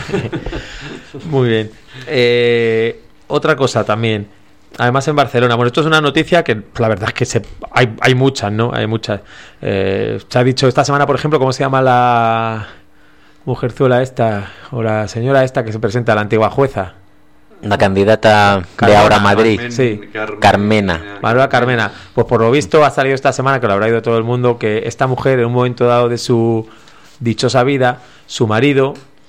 Muy bien. Eh, otra cosa también. Además en Barcelona, bueno, esto es una noticia que la verdad es que se, hay, hay muchas, ¿no? Hay muchas. Eh, se ha dicho esta semana, por ejemplo, ¿cómo se llama la mujerzuela esta o la señora esta que se presenta a la antigua jueza? La candidata Carmena, de Ahora Madrid. Carmen, sí. Carmen, Carmena. Manuela Carmena. Pues por lo visto ha salido esta semana, que lo habrá ido todo el mundo, que esta mujer en un momento dado de su dichosa vida, su marido,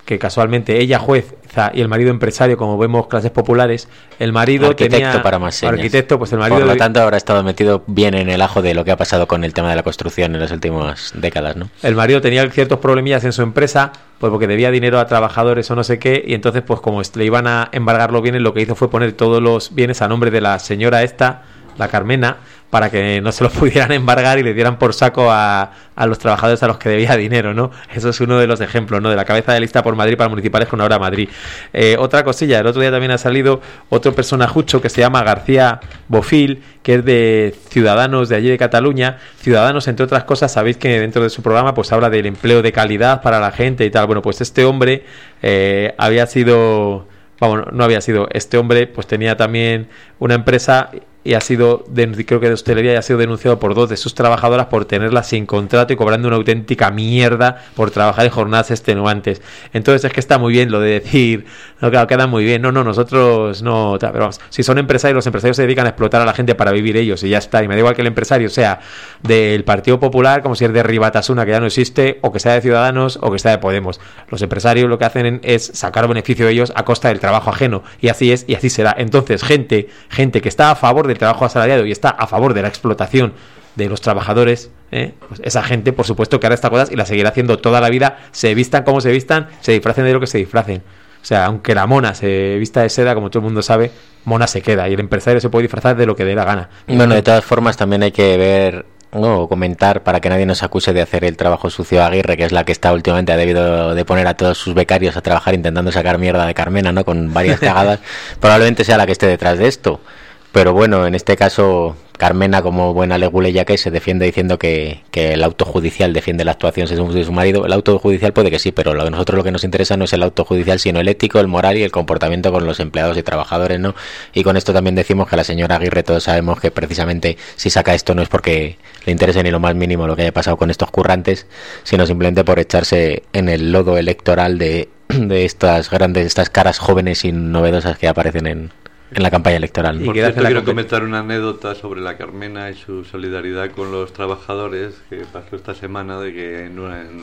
que casualmente ella jueza y el marido empresario, como vemos, clases populares. El marido arquitecto tenía para más señas. Arquitecto, pues el marido por lo tanto habrá estado metido bien en el ajo de lo que ha pasado con el tema de la construcción en las últimas décadas, ¿no? El marido tenía ciertos problemillas en su empresa, pues porque debía dinero a trabajadores o no sé qué, y entonces pues como le iban a embargar los bienes, lo que hizo fue poner todos los bienes a nombre de la señora esta, la Carmena, para que no se los pudieran embargar y le dieran por saco a, a los trabajadores a los que debía dinero, ¿no? Eso es uno de los ejemplos, ¿no? De la cabeza de lista por Madrid para municipales con ahora Madrid. Eh, otra cosilla, el otro día también ha salido otro personajucho que se llama García Bofil, que es de Ciudadanos de allí de Cataluña. Ciudadanos, entre otras cosas, sabéis que dentro de su programa pues habla del empleo de calidad para la gente y tal. Bueno, pues este hombre eh, había sido... Vamos, no había sido... Este hombre pues tenía también una empresa... y ha sido, creo que de hostelería, y ha sido denunciado por dos de sus trabajadoras por tenerlas sin contrato y cobrando una auténtica mierda por trabajar en jornadas extenuantes. Entonces es que está muy bien lo de decir, no, claro, queda muy bien, no, no, nosotros no, pero vamos, si son empresarios, los empresarios se dedican a explotar a la gente para vivir ellos y ya está, y me da igual que el empresario sea del Partido Popular, como si es de Ribatasuna, que ya no existe, o que sea de Ciudadanos, o que sea de Podemos. Los empresarios lo que hacen es sacar beneficio de ellos a costa del trabajo ajeno, y así es, y así será. Entonces, gente, gente que está a favor del trabajo asalariado y está a favor de la explotación de los trabajadores, ¿eh? Pues esa gente, por supuesto, que hará estas cosas y la seguirá haciendo toda la vida, se vistan como se vistan, se disfracen de lo que se disfracen. O sea, aunque la mona se vista de seda, como todo el mundo sabe, mona se queda, y el empresario se puede disfrazar de lo que dé la gana. Bueno, de todas formas también hay que ver, no, comentar, para que nadie nos acuse de hacer el trabajo sucio a Aguirre, que es la que está últimamente, ha debido de poner a todos sus becarios a trabajar intentando sacar mierda de Carmena, ¿no? Con varias cagadas. Probablemente sea la que esté detrás de esto. Pero bueno, en este caso, Carmena, como buena leguleya que es, se defiende diciendo que, que el auto judicial defiende la actuación de su marido. El auto judicial puede que sí, pero lo, nosotros lo que nos interesa no es el auto judicial, sino el ético, el moral y el comportamiento con los empleados y trabajadores, ¿no? Y con esto también decimos que la señora Aguirre, todos sabemos que precisamente si saca esto no es porque le interese ni lo más mínimo lo que haya pasado con estos currantes, sino simplemente por echarse en el lodo electoral de, de estas grandes, estas caras jóvenes y novedosas que aparecen en... en la campaña electoral. Y por cierto, quiero comentar una anécdota sobre la Carmena y su solidaridad con los trabajadores que pasó esta semana, de que en una, en,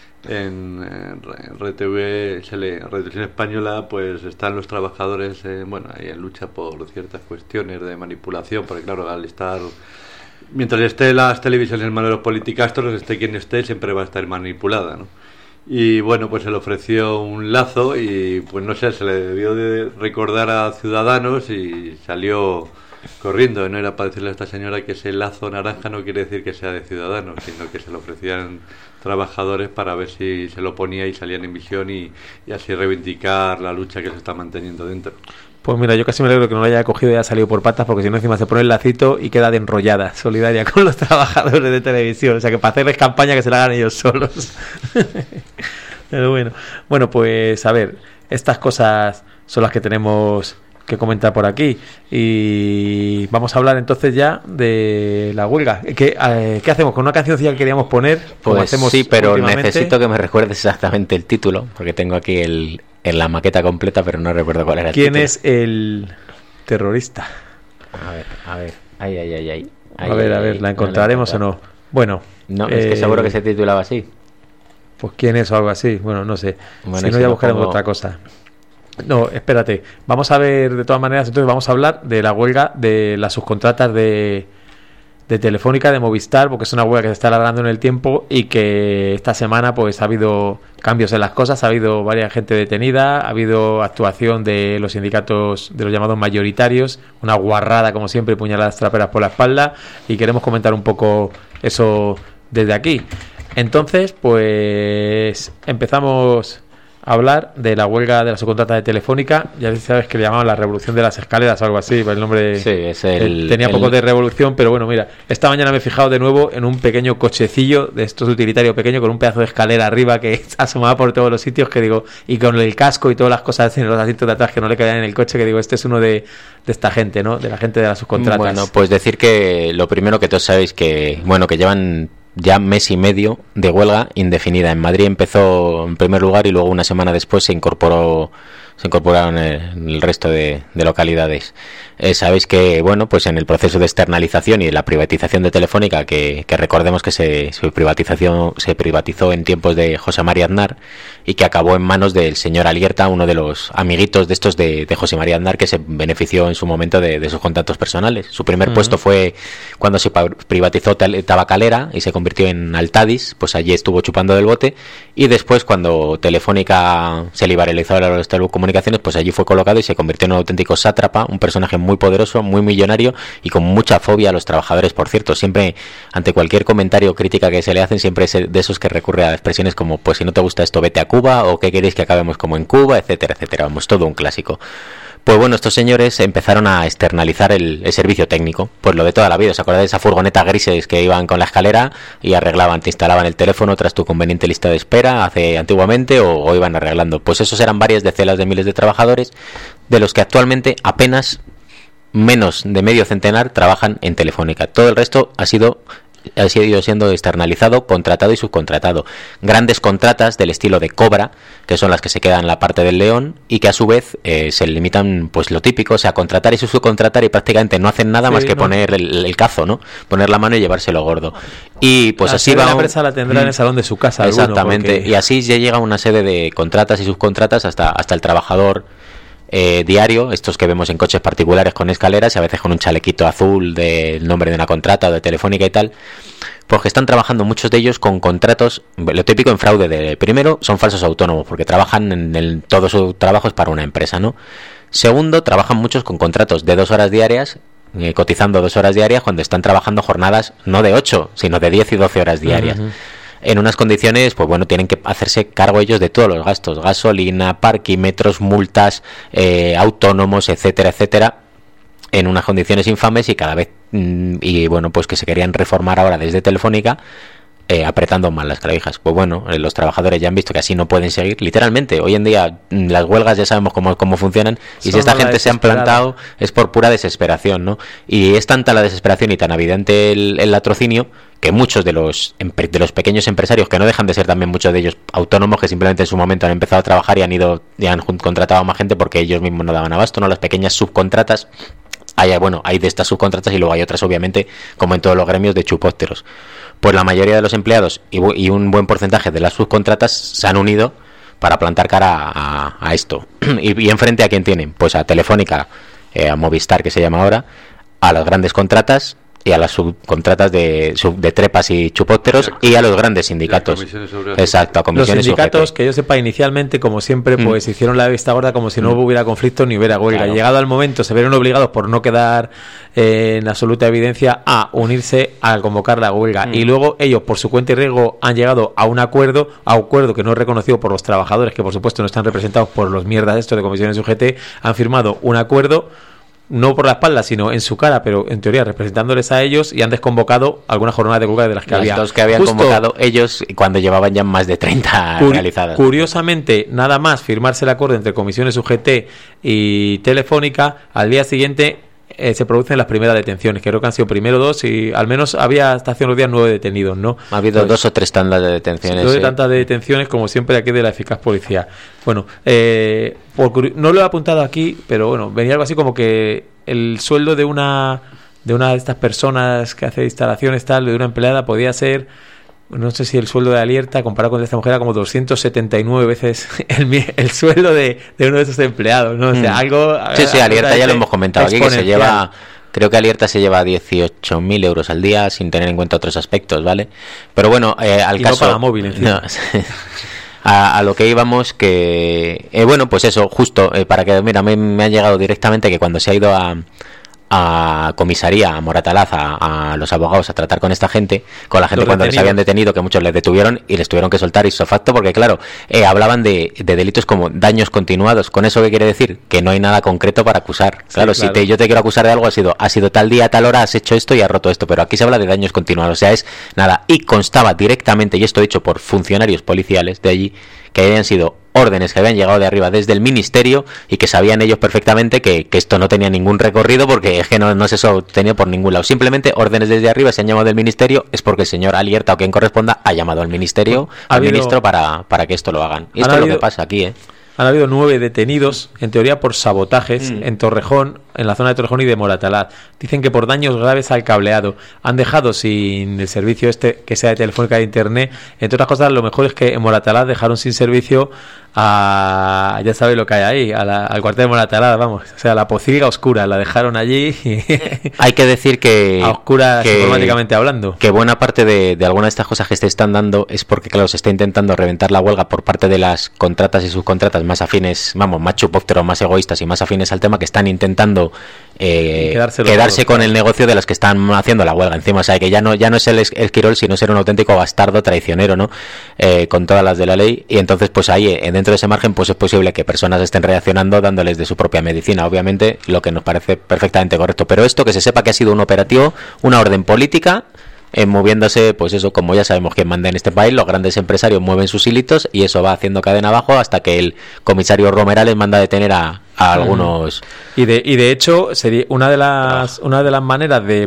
en, en R T V, Televisión Española, pues están los trabajadores eh, bueno, ahí en lucha por ciertas cuestiones de manipulación, porque claro, al estar mientras esté las televisiones en manos de los politicastros, esté quien esté, siempre va a estar manipulada, ¿no? Y bueno, pues se le ofreció un lazo y pues no sé, se le debió de recordar a Ciudadanos y salió corriendo. No era para decirle a esta señora que ese lazo naranja no quiere decir que sea de Ciudadanos, sino que se lo ofrecían trabajadores para ver si se lo ponía y salían en visión y, y así reivindicar la lucha que se está manteniendo dentro. Pues mira, yo casi me alegro que no lo haya cogido y haya salido por patas, porque si no encima se pone el lacito y queda de enrollada, solidaria con los trabajadores de televisión. O sea que para hacerles campaña que se la hagan ellos solos. Pero bueno, bueno, pues a ver, estas cosas son las que tenemos que comentar por aquí. Y vamos a hablar entonces ya de la huelga. ¿Qué, eh, ¿qué hacemos? ¿Con una cancioncilla que queríamos poner? Pues hacemos sí, pero necesito que me recuerdes exactamente el título, porque tengo aquí el... en la maqueta completa, pero no recuerdo cuál era el ¿Quién título. es el terrorista? A ver, a ver. Ay, ay, ay, ay. A ver, a ver, ¿la encontraremos no la o no? Bueno. No, eh, es que seguro que se titulaba así. Pues ¿quién es o algo así? Bueno, no sé. Bueno, si no, ya buscaremos pongo... otra cosa. No, espérate. Vamos a ver, de todas maneras, entonces vamos a hablar de la huelga de las subcontratas de... de Telefónica, de Movistar, porque es una huelga que se está alargando en el tiempo y que esta semana pues ha habido cambios en las cosas, ha habido varias gente detenida, ha habido actuación de los sindicatos, de los llamados mayoritarios, una guarrada como siempre, puñaladas traperas por la espalda, y queremos comentar un poco eso desde aquí. Entonces, pues empezamos a hablar de la huelga de la subcontrata de Telefónica. Ya sabes que le llamaban la revolución de las escaleras o algo así, el nombre sí, es el, tenía el... poco de revolución, pero bueno, mira, esta mañana me he fijado de nuevo en un pequeño cochecillo de estos utilitarios pequeño con un pedazo de escalera arriba que asomaba por todos los sitios, que digo, y con el casco y todas las cosas en los asientos de atrás que no le caían en el coche, que digo, este es uno de, de esta gente, ¿no? De la gente de las subcontratas. Bueno, pues decir que lo primero que todos sabéis que, bueno, que llevan ya mes y medio de huelga indefinida. En Madrid empezó en primer lugar y luego una semana después se incorporó se incorporaron en el resto de, de localidades. Eh, sabéis que, bueno, pues en el proceso de externalización y de la privatización de Telefónica, que, que recordemos que se, se, privatización, se privatizó en tiempos de José María Aznar y que acabó en manos del señor Alierta, uno de los amiguitos de estos de, de José María Aznar, que se benefició en su momento de, de sus contactos personales. Su primer uh-huh. puesto fue cuando se privatizó Tabacalera y se convirtió en Altadis, pues allí estuvo chupando del bote, y después cuando Telefónica se liberalizó a las telecomunicaciones, pues allí fue colocado y se convirtió en un auténtico sátrapa, un personaje muy poderoso, muy millonario y con mucha fobia a los trabajadores, por cierto. Siempre, ante cualquier comentario o crítica que se le hacen, siempre es de esos que recurre a expresiones como, pues si no te gusta esto, vete a Cuba, o que queréis que acabemos como en Cuba, etcétera, etcétera. Vamos, todo un clásico. Pues bueno, estos señores empezaron a externalizar el, el servicio técnico, pues lo de toda la vida. ¿Os acordáis de esa furgoneta grises que iban con la escalera y arreglaban, te instalaban el teléfono tras tu conveniente lista de espera hace antiguamente, o, o iban arreglando? Pues esos eran varias decenas de miles de trabajadores, de los que actualmente apenas menos de medio centenar trabajan en Telefónica. Todo el resto ha sido ha sido siendo externalizado, contratado y subcontratado. Grandes contratas del estilo de Cobra, que son las que se quedan en la parte del león y que a su vez eh, se limitan, pues lo típico, o sea, contratar y subcontratar, y prácticamente no hacen nada sí, más que no. poner el, el cazo, ¿no? Poner la mano y llevárselo gordo. Y pues la así va. La empresa la tendrá mm, en el salón de su casa. Exactamente. Alguno, porque... Y así ya llega una serie de contratas y subcontratas hasta, hasta el trabajador Eh, diario, estos que vemos en coches particulares con escaleras y a veces con un chalequito azul del nombre de una contrata o de Telefónica y tal, porque están trabajando muchos de ellos con contratos, lo típico en fraude. De primero, son falsos autónomos porque trabajan en el, todo su trabajo es para una empresa, ¿no? Segundo, trabajan muchos con contratos de dos horas diarias, eh, cotizando dos horas diarias cuando están trabajando jornadas no de ocho, sino de diez y doce horas diarias. Uh-huh. En unas condiciones, pues bueno, tienen que hacerse cargo ellos de todos los gastos, gasolina, parquímetros, multas, eh, autónomos, etcétera, etcétera, en unas condiciones infames, y cada vez, y bueno, pues que se querían reformar ahora desde Telefónica, eh, apretando más las clavijas. Pues bueno, eh, los trabajadores ya han visto que así no pueden seguir, literalmente. Hoy en día las huelgas ya sabemos cómo, cómo funcionan, y Son si esta gente se han plantado es por pura desesperación, ¿no? Y es tanta la desesperación y tan evidente el, el latrocinio, que muchos de los de los pequeños empresarios, que no dejan de ser también muchos de ellos autónomos, que simplemente en su momento han empezado a trabajar y han ido y han contratado a más gente porque ellos mismos no daban abasto, ¿no? Las pequeñas subcontratas, hay, bueno, hay de estas subcontratas y luego hay otras, obviamente, como en todos los gremios, de chupósteros. Pues la mayoría de los empleados y, y un buen porcentaje de las subcontratas se han unido para plantar cara a, a, a esto. Y, y enfrente, ¿a quién tienen? Pues a Telefónica, eh, a Movistar, que se llama ahora, a las grandes contratas y a las subcontratas de, sub, de trepas y chupópteros, y a los grandes sindicatos. Exacto, a comisiones. Los sindicatos, que yo sepa, inicialmente, como siempre, pues mm. hicieron la vista gorda como si no mm. hubiera conflicto ni hubiera huelga. Claro. Llegado al momento, se vieron obligados, por no quedar eh, en absoluta evidencia, a unirse a convocar la huelga. Mm. Y luego ellos, por su cuenta y riesgo, han llegado a un acuerdo, a un acuerdo que no es reconocido por los trabajadores, que por supuesto no están representados por los mierdas estos de comisiones U G T. Han firmado un acuerdo, no por la espalda, sino en su cara, pero en teoría representándoles a ellos, y han desconvocado algunas jornadas de huelga de las que las había. Dos que habían Justo, convocado ellos cuando llevaban ya más de treinta curi- realizadas. Curiosamente, nada más firmarse el acuerdo entre comisiones U G T y Telefónica, al día siguiente eh, se producen las primeras detenciones, que creo que han sido primero dos, y al menos había hasta hace unos días nueve detenidos, ¿no? Ha habido pues, dos o tres tandas de detenciones. Dos sí. tantas de detenciones, como siempre aquí de la eficaz policía. Bueno, eh, por, no lo he apuntado aquí, pero bueno, venía algo así como que el sueldo de una de una de estas personas que hace instalaciones tal, de una empleada, podía ser, no sé si el sueldo de Alierta comparado con esta mujer era como doscientos setenta y nueve veces el, el sueldo de, de uno de esos empleados, ¿no? O sea, mm. algo... Sí, sí, Alierta ya lo hemos comentado aquí, que se lleva... Creo que Alierta se lleva dieciocho mil euros al día, sin tener en cuenta otros aspectos, ¿vale? Pero bueno, eh, al y caso... no para móvil, encima. No, a, a lo que íbamos, que... Eh, bueno, pues eso, justo, eh, para que... Mira, me, me han llegado directamente que cuando se ha ido a... a comisaría, a Moratalaz, a, a los abogados a tratar con esta gente, con la gente los cuando detenidos. Les habían detenido, que muchos les detuvieron y les tuvieron que soltar ipso facto, porque claro, eh, hablaban de, de delitos como daños continuados. ¿Con eso qué quiere decir? Que no hay nada concreto para acusar. Sí, claro, claro, si te, yo te quiero acusar de algo, ha sido, ha sido tal día, tal hora, has hecho esto y has roto esto, pero aquí se habla de daños continuados, o sea, es nada. Y constaba directamente, y esto hecho por funcionarios policiales de allí, que habían sido órdenes que habían llegado de arriba desde el ministerio, y que sabían ellos perfectamente que, que esto no tenía ningún recorrido, porque es que no, no se sostenía por ningún lado. Simplemente órdenes desde arriba, se han llamado del ministerio, es porque el señor Alierta o quien corresponda ha llamado al ministerio, ha al habido, ministro, para, para que esto lo hagan. Y esto es lo que pasa aquí, ¿eh? han habido nueve detenidos, en teoría por sabotajes, mm. en Torrejón, en la zona de Torrejón y de Moratalaz. Dicen que por daños graves al cableado. Han dejado sin el servicio este, que sea de telefónica de internet. Entre otras cosas, lo mejor es que en Moratalaz dejaron sin servicio a, ya sabéis lo que hay ahí, a la, al cuartel de Moratalaz, vamos, o sea, la pocilga oscura, la dejaron allí. Y hay que decir que... a oscuras, que, informáticamente hablando. Que buena parte de, de algunas de estas cosas que se están dando es porque, claro, se está intentando reventar la huelga por parte de las contratas y subcontratas más afines, vamos, más chupópteros, más egoístas y más afines al tema, que están intentando eh, quedarse todo, con claro. el negocio de los que están haciendo la huelga encima. O sea, que ya no ya no es el Esquirol, sino ser un auténtico bastardo traicionero, ¿no? Eh, con todas las de la ley. Y entonces, pues ahí, eh, dentro de ese margen, pues es posible que personas estén reaccionando dándoles de su propia medicina, obviamente, lo que nos parece perfectamente correcto. Pero esto, que se sepa que ha sido un operativo, una orden política, eh, moviéndose, pues eso, como ya sabemos quién manda en este país, los grandes empresarios mueven sus hilitos y eso va haciendo cadena abajo hasta que el comisario Romerales manda a detener a, a algunos. Y de y de hecho sería una de las una de las maneras de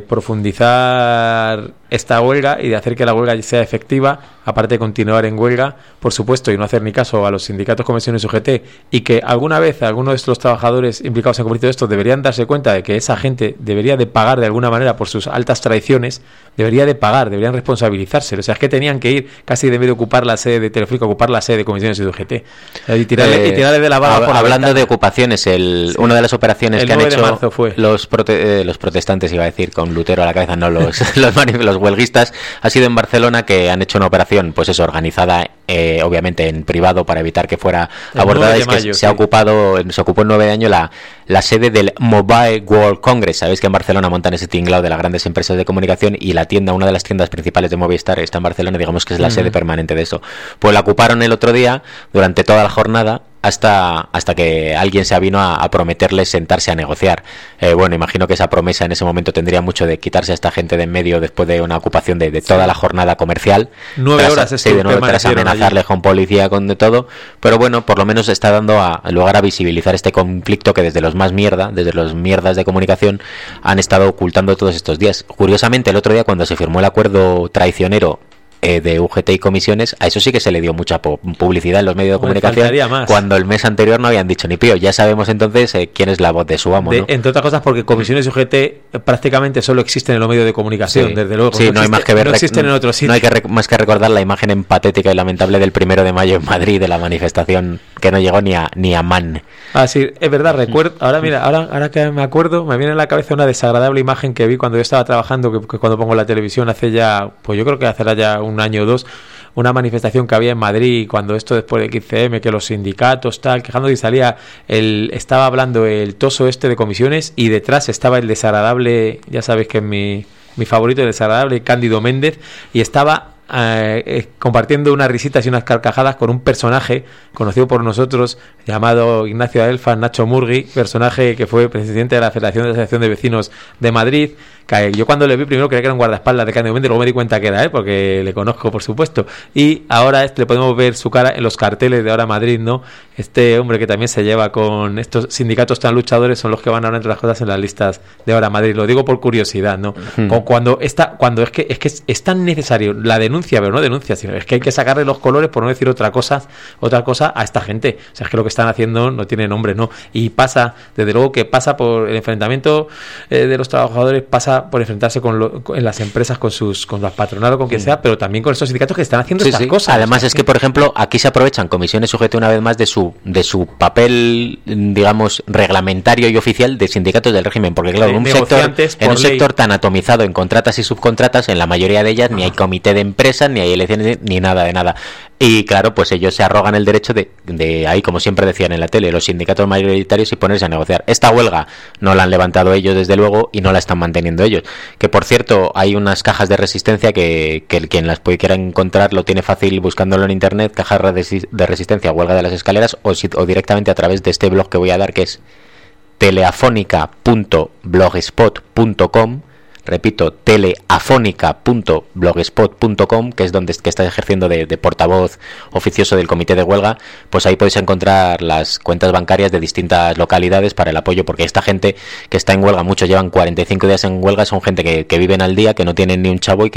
profundizar esta huelga y de hacer que la huelga sea efectiva, aparte de continuar en huelga, por supuesto, y no hacer ni caso a los sindicatos, comisiones y U G T, y que alguna vez algunos de estos trabajadores implicados en conflicto de esto deberían darse cuenta de que esa gente debería de pagar de alguna manera por sus altas traiciones, debería de pagar, deberían responsabilizarse. O sea, es que tenían que ir casi de vez de ocupar la sede de Telefónica, ocupar la sede de comisiones y de U G T. Y tirarle, eh, y tirarle de la barba hab, por la Hablando ventana. de ocupaciones, el, sí. una de las operaciones el que han hecho de marzo fue. Los, prote, eh, los protestantes, iba a decir, con Lutero a la cabeza, no los, los, los huelguistas, ha sido en Barcelona, que han hecho una operación, pues eso, organizada eh, obviamente en privado para evitar que fuera abordada. Es que mayo, se sí. ha ocupado, se ocupó en nueve años la, la sede del Mobile World Congress. Sabéis que en Barcelona montan ese tinglado de las grandes empresas de comunicación y la tienda, una de las tiendas principales de Movistar está en Barcelona, digamos que es la uh-huh. sede permanente de eso. Pues la ocuparon el otro día durante toda la jornada, hasta hasta que alguien se avino a, a prometerles sentarse a negociar. Eh, bueno, imagino que esa promesa en ese momento tendría mucho de quitarse a esta gente de en medio después de una ocupación de, de toda sí. la jornada comercial. Nueve tras, horas sí, de nuevo, tras amenazarles allí con policía, con de todo. Pero bueno, por lo menos está dando a, a lugar a visibilizar este conflicto que desde los más mierda, desde los mierdas de comunicación, han estado ocultando todos estos días. Curiosamente, el otro día, cuando se firmó el acuerdo traicionero Eh, de U G T y comisiones, a eso sí que se le dio mucha publicidad en los medios de comunicación, cuando el mes anterior no habían dicho ni pío. Ya sabemos entonces eh, quién es la voz de su amo, de, ¿no? Entre otras cosas porque comisiones y U G T prácticamente solo existen en los medios de comunicación, sí. desde luego. Sí, no, no, existe, hay más que ver, no existen en otros sitios. No hay que rec- más que recordar la imagen patética y lamentable del primero de mayo en Madrid, de la manifestación que no llegó ni a ni a Man. Ah, sí, es verdad, recuerdo. Ahora mira, ahora, ahora que me acuerdo, me viene a la cabeza una desagradable imagen que vi cuando yo estaba trabajando, que, que cuando pongo la televisión hace ya, pues yo creo que hace ya un año o dos, una manifestación que había en Madrid cuando esto después de X C M, que los sindicatos tal, quejando, y salía el, estaba hablando el toso este de comisiones y detrás estaba el desagradable, ya sabéis que es mi, mi favorito, el desagradable Cándido Méndez, y estaba eh, eh, compartiendo unas risitas y unas carcajadas con un personaje conocido por nosotros llamado Ignacio Adelfa, Nacho Murgui, personaje que fue presidente de la Federación de la Asociación de Vecinos de Madrid. Yo cuando le vi primero creía que era un guardaespaldas de Cándido Méndez, luego me di cuenta que era él, porque le conozco, por supuesto. Y ahora este, le podemos ver su cara en los carteles de Ahora Madrid, ¿no? Este hombre que también se lleva con estos sindicatos tan luchadores son los que van ahora, entre las cosas, en las listas de Ahora Madrid. Lo digo por curiosidad, ¿no? Hmm. Cuando está, cuando es que es que es, es tan necesario la denuncia, pero no denuncia, sino es que hay que sacarle los colores, por no decir otra cosa, otra cosa a esta gente. O sea, es que lo que están haciendo no tiene nombre, ¿no? Y pasa, desde luego que pasa por el enfrentamiento eh, de los trabajadores, pasa por enfrentarse con lo, en las empresas, con sus con las patronales, con quien sí. sea, pero también con estos sindicatos que están haciendo sí, estas sí. cosas. Además, o sea, es que, por ejemplo, aquí se aprovechan comisiones U G T una vez más de su de su papel, digamos, reglamentario y oficial de sindicatos del régimen, porque claro, en un sector en un sector tan atomizado en contratas y subcontratas, en la mayoría de ellas ni hay comité de empresas, ni hay elecciones, ni nada de nada. Y claro, pues ellos se arrogan el derecho de, de ahí, como siempre decían en la tele, los sindicatos mayoritarios, y ponerse a negociar. Esta huelga no la han levantado ellos, desde luego, y no la están manteniendo ellos. Que, por cierto, hay unas cajas de resistencia que, que quien las puede, quiera encontrar lo tiene fácil buscándolo en internet, cajas de resistencia, huelga de las escaleras, o, o directamente a través de este blog que voy a dar, que es teleafónica punto blogspot punto com. Repito, teleafónica punto blogspot punto com, que es donde que está ejerciendo de, de portavoz oficioso del comité de huelga. Pues ahí podéis encontrar las cuentas bancarias de distintas localidades para el apoyo, porque esta gente que está en huelga, muchos llevan cuarenta y cinco días en huelga, son gente que, que viven al día, que no tienen ni un chavo y que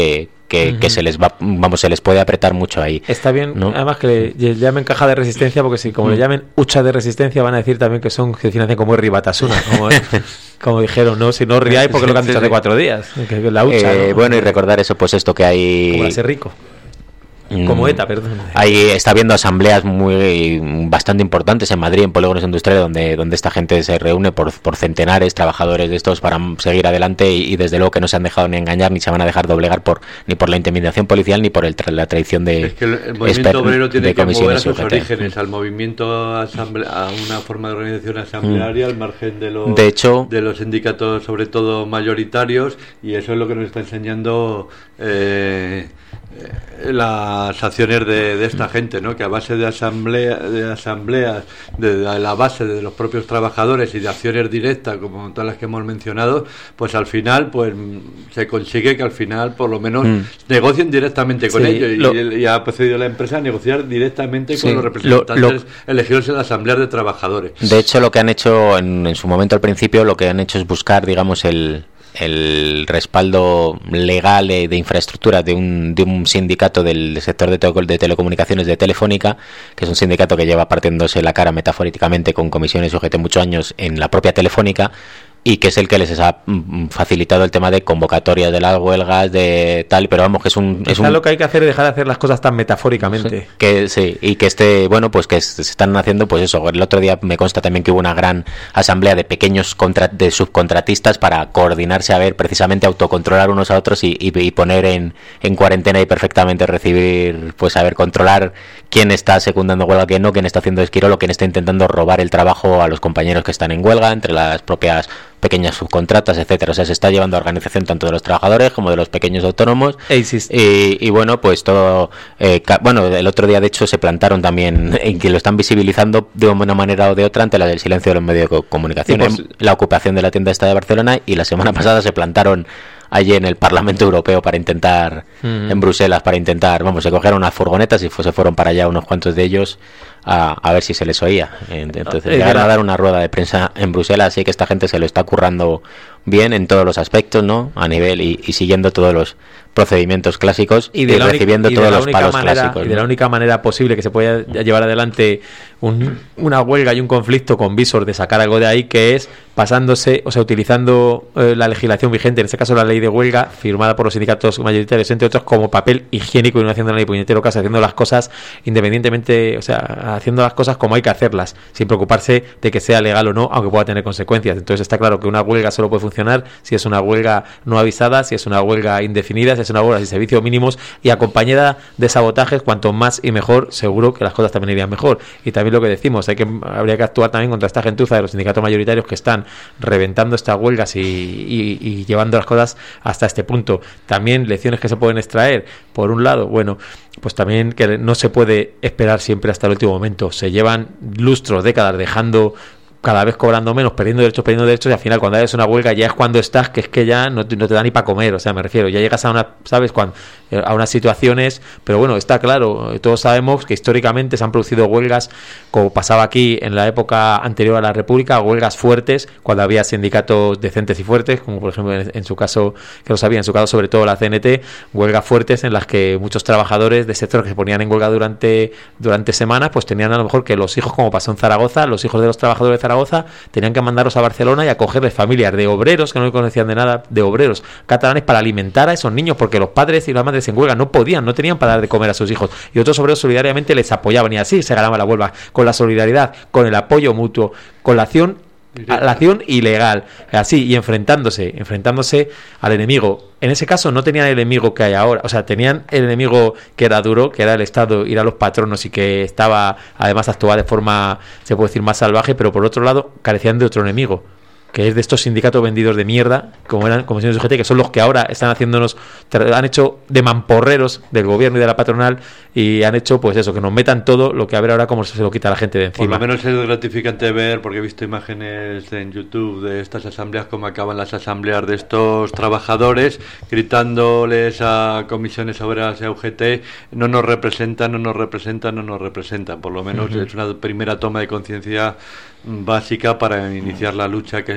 que, uh-huh. que se les va, vamos, se les puede apretar mucho ahí. Está bien, ¿no? Además que le llamen caja de resistencia, porque si como uh-huh. le llamen hucha de resistencia, van a decir también que son que financian como Ribatasuna, como, como dijeron, no, si no riáis porque lo que han dicho hace cuatro días, que, que la hucha. Eh, ¿no? Bueno, y recordar eso, pues esto que hay... Como la ser rico. Como ETA, perdón. Ahí está habiendo asambleas muy bastante importantes en Madrid, en polígonos industriales, donde donde esta gente se reúne por, por centenares, trabajadores de estos, para seguir adelante y, y desde luego que no se han dejado ni engañar ni se van a dejar doblegar por ni por la intimidación policial ni por el tra- la traición de es que el, el movimiento exper- obrero tiene de que mover a sus U G T. orígenes, al movimiento asamble- a una forma de organización asamblearia, mm. al margen de los de hecho de los sindicatos, sobre todo mayoritarios, y eso es lo que nos está enseñando eh, las acciones de, de esta gente, ¿no? Que a base de asamblea, de asambleas, de, de la base de los propios trabajadores y de acciones directas, como todas las que hemos mencionado, pues al final, pues se consigue que al final, por lo menos, mm. negocien directamente con sí, ellos y, lo, y ha procedido la empresa a negociar directamente sí, con los representantes lo, lo, elegidos en la asamblea de trabajadores. De hecho, lo que han hecho en, en su momento al principio, lo que han hecho es buscar, digamos, el el respaldo legal de, de infraestructura de un, de un sindicato del sector de, te- de telecomunicaciones de Telefónica, que es un sindicato que lleva partiéndose la cara metafóricamente con comisiones U G T muchos años en la propia Telefónica, y que es el que les ha facilitado el tema de convocatorias de las huelgas, de tal, pero vamos, que es un... Es un lo que hay que hacer es dejar de hacer las cosas tan metafóricamente. Sí, que, sí, y que este, bueno, pues que se están haciendo, pues eso, el otro día me consta también que hubo una gran asamblea de pequeños contra, de subcontratistas para coordinarse, a ver, precisamente autocontrolar unos a otros y, y, y poner en, en cuarentena y perfectamente recibir, pues a ver, controlar quién está secundando huelga, quién no, quién está haciendo esquirolo, quién está intentando robar el trabajo a los compañeros que están en huelga, entre las propias pequeñas subcontratas, etcétera. O sea, se está llevando a organización tanto de los trabajadores como de los pequeños autónomos. Y, y bueno, pues todo... Eh, ca- bueno, el otro día, de hecho, se plantaron también, en que lo están visibilizando de una manera o de otra ante la del silencio de los medios de comunicación. Pues, la ocupación de la tienda esta de Barcelona, y la semana pasada se plantaron allí en el Parlamento Europeo para intentar, uh-huh. en Bruselas, para intentar, vamos, se cogieron unas furgonetas y se fueron para allá unos cuantos de ellos a, a ver si se les oía. Entonces, eh, llegaron a dar una rueda de prensa en Bruselas, así que esta gente se lo está currando bien en todos los aspectos, ¿no? A nivel y, y siguiendo todos los procedimientos clásicos y, de y recibiendo única, y todos los palos manera, clásicos. Y de ¿no? la única manera posible que se pueda llevar adelante un, una huelga y un conflicto con visor de sacar algo de ahí, que es pasándose, o sea, utilizando eh, la legislación vigente, en este caso la ley de huelga, firmada por los sindicatos mayoritarios, entre otros, como papel higiénico, y no haciendo la ley puñetero caso, haciendo las cosas independientemente, o sea, haciendo las cosas como hay que hacerlas, sin preocuparse de que sea legal o no, aunque pueda tener consecuencias. Entonces está claro que una huelga solo puede funcionar si es una huelga no avisada, si es una huelga indefinida, si es una huelga sin servicios mínimos y acompañada de sabotajes. Cuanto más y mejor, seguro que las cosas también irían mejor. Y también lo que decimos, hay que habría que actuar también contra esta gentuza de los sindicatos mayoritarios que están reventando estas huelgas y, y, y llevando las cosas hasta este punto. También lecciones que se pueden extraer, por un lado, bueno, pues también que no se puede esperar siempre hasta el último momento. Se llevan lustros, décadas dejando, cada vez cobrando menos, perdiendo derechos, perdiendo derechos, y al final cuando haces una huelga ya es cuando estás, que es que ya no te, no te da ni para comer, o sea, me refiero, ya llegas a una, ¿sabes? Cuando, a unas situaciones, pero bueno, está claro, todos sabemos que históricamente se han producido huelgas, como pasaba aquí en la época anterior a la República, huelgas fuertes, cuando había sindicatos decentes y fuertes, como por ejemplo en, en su caso, que lo sabía, en su caso sobre todo la C N T, huelgas fuertes en las que muchos trabajadores de sector que se ponían en huelga durante, durante semanas, pues tenían a lo mejor que los hijos, como pasó en Zaragoza, los hijos de los trabajadores de Zaragoza tenían que mandarlos a Barcelona y acogerles familias de obreros que no conocían de nada, de obreros catalanes, para alimentar a esos niños, porque los padres y las madres en huelga no podían, no tenían para dar de comer a sus hijos, y otros obreros solidariamente les apoyaban, y así se ganaba la huelga, con la solidaridad, con el apoyo mutuo, con la acción la acción ilegal, así, y enfrentándose enfrentándose al enemigo. En ese caso no tenían el enemigo que hay ahora, o sea, tenían el enemigo que era duro, que era el Estado, ir a los patronos, y que estaba, además, actuaba de forma, se puede decir, más salvaje, pero por otro lado carecían de otro enemigo, que es de estos sindicatos vendidos de mierda, como eran comisiones U G T, que son los que ahora están haciéndonos, han hecho de mamporreros del gobierno y de la patronal, y han hecho, pues eso, que nos metan todo lo que a ver ahora cómo se lo quita a la gente de encima. Por lo menos es gratificante ver, porque he visto imágenes en YouTube de estas asambleas, cómo acaban las asambleas de estos trabajadores, gritándoles a comisiones obreras y a U G T, no nos representan, no nos representan, no nos representan. Por lo menos uh-huh. es una primera toma de conciencia básica para iniciar la lucha que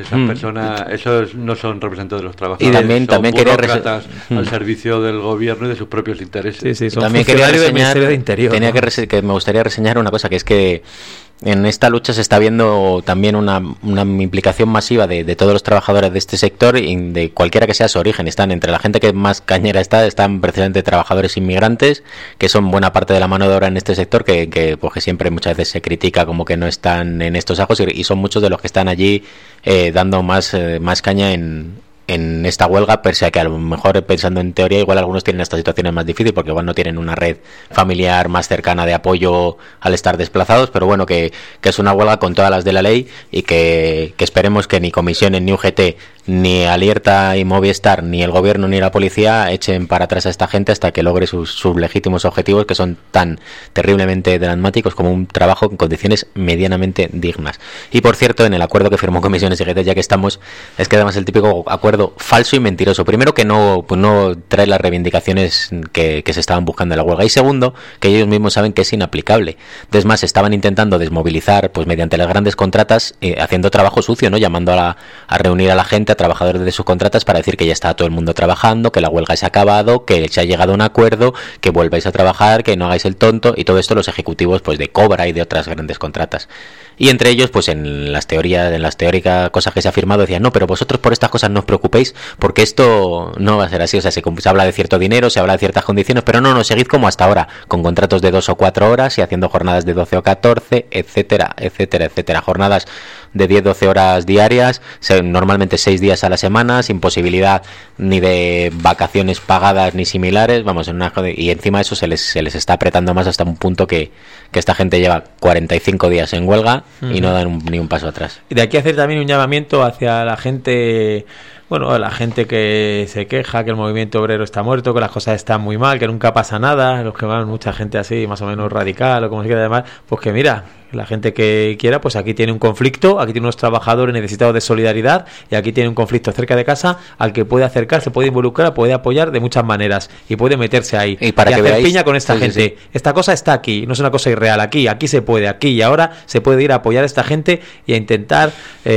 esas Mm. personas, esos no son representantes de los trabajadores, Y también- son también quería burócratas rese- al Mm. servicio del gobierno y de sus propios intereses. Sí, sí, son También quería funcionarios del reseñar, Ministerio de Interior. tenía ¿no? que, rese- que me gustaría reseñar una cosa, que es que en esta lucha se está viendo también una, una implicación masiva de, de todos los trabajadores de este sector y de cualquiera que sea su origen. Están entre la gente que más cañera está, están precisamente trabajadores inmigrantes, que son buena parte de la mano de obra en este sector, que, que, pues, que siempre muchas veces se critica como que no están en estos ajos, y, y son muchos de los que están allí eh, dando más, eh, más caña en en esta huelga, pese a que a lo mejor, pensando en teoría, igual algunos tienen estas situaciones más difíciles porque igual no tienen una red familiar más cercana de apoyo al estar desplazados, pero bueno, que, que es una huelga con todas las de la ley y que, que esperemos que ni Comisiones, ni U G T, ni Alerta y Movistar, ni el gobierno ni la policía echen para atrás a esta gente hasta que logre sus, sus legítimos objetivos, que son tan terriblemente dramáticos como un trabajo en condiciones medianamente dignas. Y por cierto, en el acuerdo que firmó Comisiones y U G T, ya que estamos, es que además el típico acuerdo falso y mentiroso. Primero, que no, pues no trae las reivindicaciones que, que se estaban buscando en la huelga, y segundo, que ellos mismos saben que es inaplicable. Es más, estaban intentando desmovilizar pues mediante las grandes contratas, eh, haciendo trabajo sucio, ¿no? Llamando a, la, a reunir a la gente, a trabajadores de sus contratas, para decir que ya está todo el mundo trabajando, que la huelga se ha acabado, que se ha llegado a un acuerdo, que volváis a trabajar, que no hagáis el tonto, y todo esto los ejecutivos pues de Cobra y de otras grandes contratas. Y entre ellos, pues en las teorías, en las teóricas cosas que se ha firmado, decían, no, pero vosotros por estas cosas no os preocupéis, porque esto no va a ser así. O sea, se, se habla de cierto dinero, se habla de ciertas condiciones, pero no, no, seguid como hasta ahora, con contratos de dos o cuatro horas y haciendo jornadas de doce o catorce, etcétera, etcétera, etcétera. Jornadas de diez doce horas diarias, normalmente seis días a la semana, sin posibilidad ni de vacaciones pagadas ni similares, vamos, en una, y encima eso se les, se les está apretando más hasta un punto que, que esta gente lleva cuarenta y cinco días en huelga uh-huh. y no dan un, ni un paso atrás. Y de aquí hacer también un llamamiento hacia la gente, bueno, la gente que se queja que el movimiento obrero está muerto, que las cosas están muy mal, que nunca pasa nada, los que van, mucha gente así, más o menos radical o como se quiera llamar, pues que mira, la gente que quiera, pues aquí tiene un conflicto, aquí tiene unos trabajadores necesitados de solidaridad y aquí tiene un conflicto cerca de casa al que puede acercarse, puede involucrar, puede apoyar de muchas maneras y puede meterse ahí y, para y que hacer veáis, piña con esta sí, gente. Sí, sí. Esta cosa está aquí, no es una cosa irreal, aquí, aquí se puede, aquí y ahora se puede ir a apoyar a esta gente y a intentar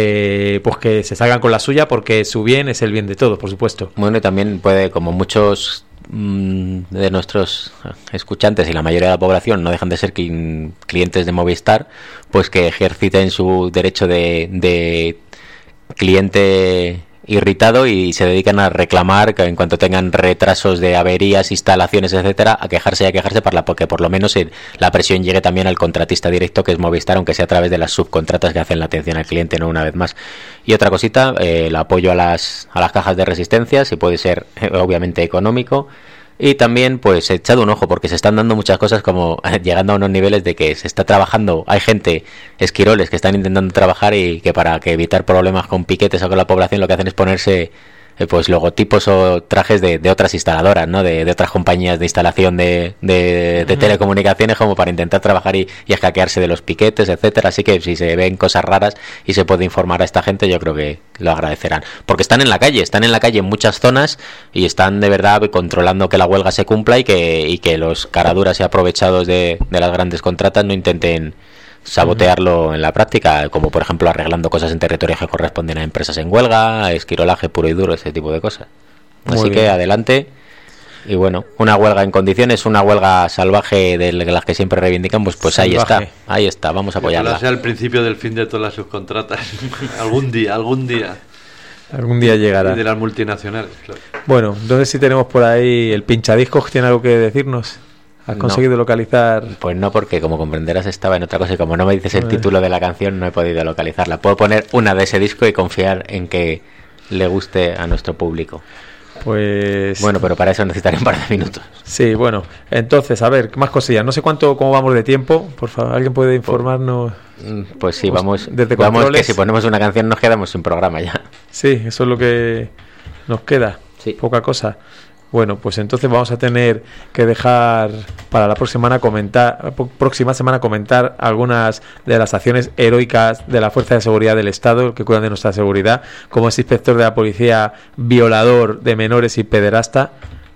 eh, pues que se salgan con la suya, porque su bien es el bien de todos, por supuesto. Bueno, y también puede, como muchos de nuestros escuchantes y la mayoría de la población no dejan de ser cli- clientes de Movistar, pues que ejerciten su derecho de, de cliente irritado y se dedican a reclamar que en cuanto tengan retrasos de averías, instalaciones, etcétera, a quejarse y a quejarse para que por lo menos la presión llegue también al contratista directo, que es Movistar, aunque sea a través de las subcontratas que hacen la atención al cliente, no una vez más. Y otra cosita, eh, el apoyo a las a las cajas de resistencia, si puede ser eh, obviamente económico. Y también, pues, echado un ojo, porque se están dando muchas cosas como llegando a unos niveles de que se está trabajando, hay gente, esquiroles, que están intentando trabajar y que para que evitar problemas con piquetes o con la población lo que hacen es ponerse eh, pues logotipos o trajes de, de otras instaladoras, ¿no? De, de otras compañías de instalación de, de, de telecomunicaciones, como para intentar trabajar y, y hackearse de los piquetes, etcétera. Así que si se ven cosas raras y se puede informar a esta gente, yo creo que lo agradecerán, porque están en la calle, están en la calle en muchas zonas y están de verdad controlando que la huelga se cumpla y que, y que los caraduras y aprovechados de, de las grandes contratas no intenten sabotearlo uh-huh. en la práctica, como por ejemplo arreglando cosas en territorios que corresponden a empresas en huelga, esquirolaje puro y duro, ese tipo de cosas. Muy Así bien. Que adelante. Y bueno, una huelga en condiciones, una huelga salvaje de las que siempre reivindican, pues pues ahí está, ahí está, vamos a apoyarla. Ojalá sea el principio del fin de todas las subcontratas. algún día, algún día. Algún día llegará. Y de las multinacionales, claro. Bueno, entonces si tenemos por ahí el pinchadiscos, ¿tiene algo que decirnos? ¿Has conseguido no. localizar? Pues no, porque como comprenderás estaba en otra cosa y como no me dices el título de la canción no he podido localizarla. Puedo poner una de ese disco y confiar en que le guste a nuestro público. Pues bueno, pero para eso necesitaré un par de minutos. Sí, bueno, entonces, a ver, más cosillas. No sé cuánto, cómo vamos de tiempo. Por favor, ¿alguien puede informarnos? Pues sí, vamos, desde vamos que si ponemos una canción nos quedamos sin programa ya. Sí, eso es lo que nos queda. Sí. Poca cosa. Bueno, pues entonces vamos a tener que dejar para la próxima semana comentar, próxima semana comentar algunas de las acciones heroicas de la Fuerza de Seguridad del Estado, que cuidan de nuestra seguridad, como ese inspector de la policía violador de menores y pederasta,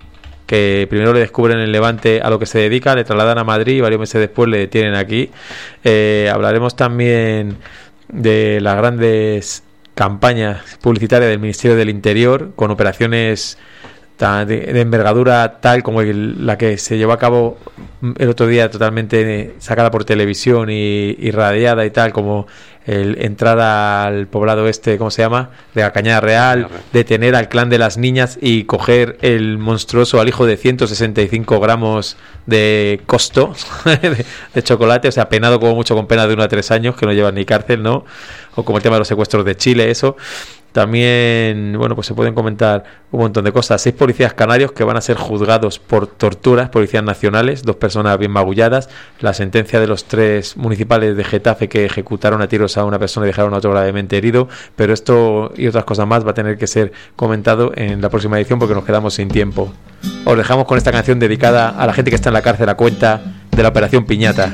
que primero le descubren en Levante a lo que se dedica, le trasladan a Madrid y varios meses después le detienen aquí. Eh, hablaremos también de las grandes campaña publicitaria del Ministerio del Interior con operaciones de, de envergadura tal como el, la que se llevó a cabo el otro día, totalmente sacada por televisión y, y radiada y tal, como el entrada al poblado este, ¿cómo se llama?, de la Cañada Real, detener al clan de las niñas y coger el monstruoso alijo de ciento sesenta y cinco gramos de costo de, de chocolate, o sea, penado como mucho con pena de uno a tres años, que no llevan ni cárcel, ¿no? O como el tema de los secuestros de Chile, eso. También, bueno, pues se pueden comentar un montón de cosas. Seis policías canarios que van a ser juzgados por torturas, policías nacionales, dos personas bien magulladas. La sentencia de los tres municipales de Getafe que ejecutaron a tiros a una persona y dejaron a otro gravemente herido. Pero esto y otras cosas más va a tener que ser comentado en la próxima edición porque nos quedamos sin tiempo. Os dejamos con esta canción dedicada a la gente que está en la cárcel a cuenta de la Operación Piñata.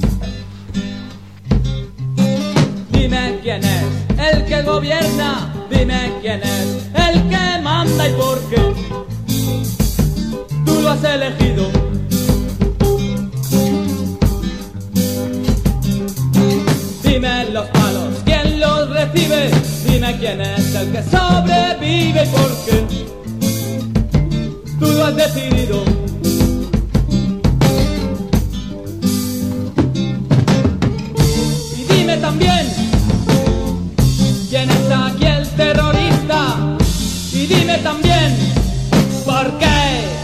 Dime quién es el que gobierna, dime quién es el que manda y por qué tú lo has elegido. Dime los palos, quién los recibe, dime quién es el que sobrevive y por qué tú lo has decidido. Y dime también quién es aquí el terrorista y dime también por qué.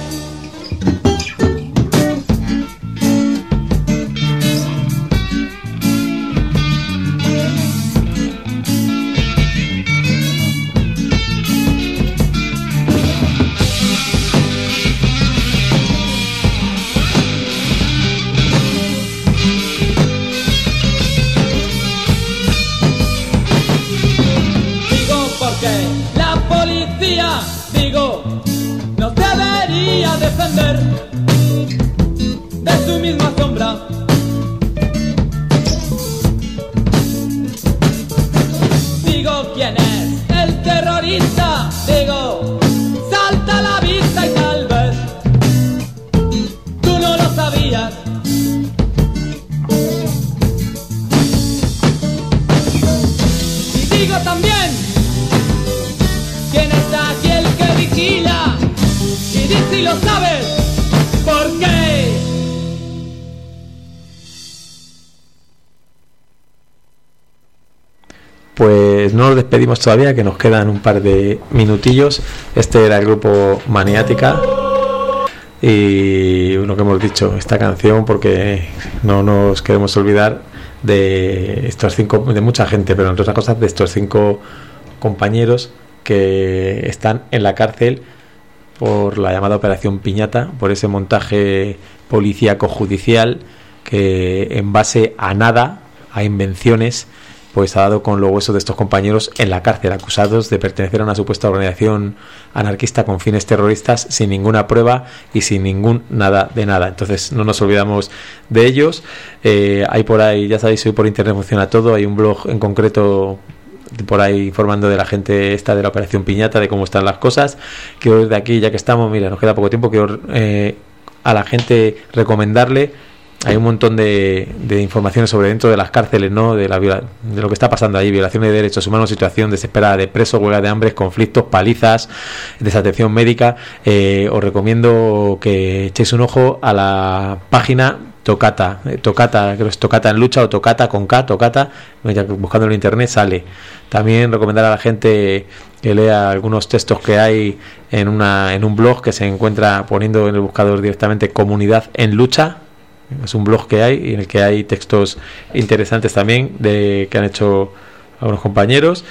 La policía, digo, nos debería defender de su misma sombra. Digo, ¿quién es el terrorista? Digo, salta a la vista y tal vez tú no lo sabías. Y digo también, ¿quién está aquí el que vigila? Y di si lo sabes, ¿por qué? Pues no nos despedimos todavía, que nos quedan un par de minutillos. Este era el grupo Maniática. Y lo que hemos dicho, esta canción, porque no nos queremos olvidar de estos cinco, de mucha gente, pero entre otras cosas de estos cinco compañeros que están en la cárcel por la llamada Operación Piñata, por ese montaje policíaco judicial que en base a nada, a invenciones, pues ha dado con los huesos de estos compañeros en la cárcel, acusados de pertenecer a una supuesta organización anarquista con fines terroristas, sin ninguna prueba y sin ningún nada de nada. Entonces no nos olvidamos de ellos. Eh, hay por ahí, ya sabéis, hoy por internet funciona todo, hay un blog en concreto por ahí informando de la gente esta de la Operación Piñata, de cómo están las cosas. Quiero desde aquí, ya que estamos, mira, nos queda poco tiempo, quiero eh, a la gente recomendarle, hay un montón de, de informaciones sobre dentro de las cárceles, ¿no?, de, la, de lo que está pasando ahí, violaciones de derechos humanos, situación desesperada de presos, huelga de hambre, conflictos, palizas, desatención médica. Eh, os recomiendo que echéis un ojo a la página Tocata, eh, Tocata, creo que es Tocata en Lucha o Tocata con K, Tocata, buscando en internet sale. También recomendar a la gente que lea algunos textos que hay en una en un blog que se encuentra poniendo en el buscador directamente Comunidad en Lucha. Es un blog que hay y en el que hay textos interesantes también de que han hecho algunos compañeros.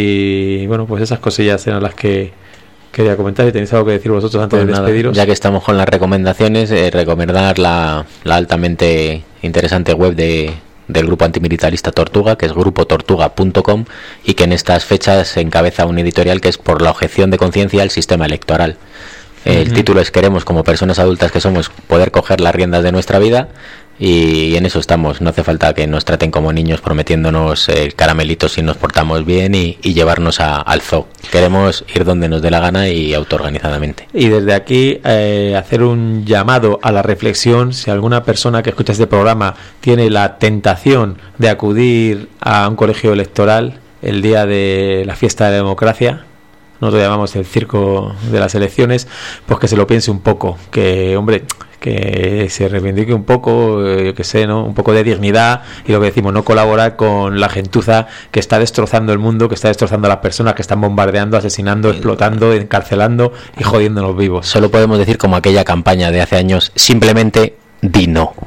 Y bueno, pues esas cosillas eran las que quería comentar. Si tenéis algo que decir vosotros antes pues de despediros. Nada, ya que estamos con las recomendaciones, eh, recomendar la, la altamente interesante web de del grupo antimilitarista Tortuga, que es grupo tortuga punto com, y que en estas fechas encabeza un editorial que es por la objeción de conciencia al sistema electoral. El uh-huh. título es: queremos, como personas adultas que somos, poder coger las riendas de nuestra vida, y en eso estamos. No hace falta que nos traten como niños prometiéndonos eh, caramelitos si nos portamos bien y, y llevarnos a, al zoo. Queremos ir donde nos dé la gana y autoorganizadamente. Y desde aquí eh, hacer un llamado a la reflexión. Si alguna persona que escucha este programa tiene la tentación de acudir a un colegio electoral, el día de la fiesta de la democracia, nosotros llamamos el circo de las elecciones, pues que se lo piense un poco, que hombre, que se reivindique un poco, eh, yo que sé, ¿no? Un poco de dignidad, y lo que decimos, no colaborar con la gentuza que está destrozando el mundo, que está destrozando a las personas, que están bombardeando, asesinando, explotando, encarcelando y jodiéndonos vivos. Solo podemos decir, como aquella campaña de hace años, simplemente di no.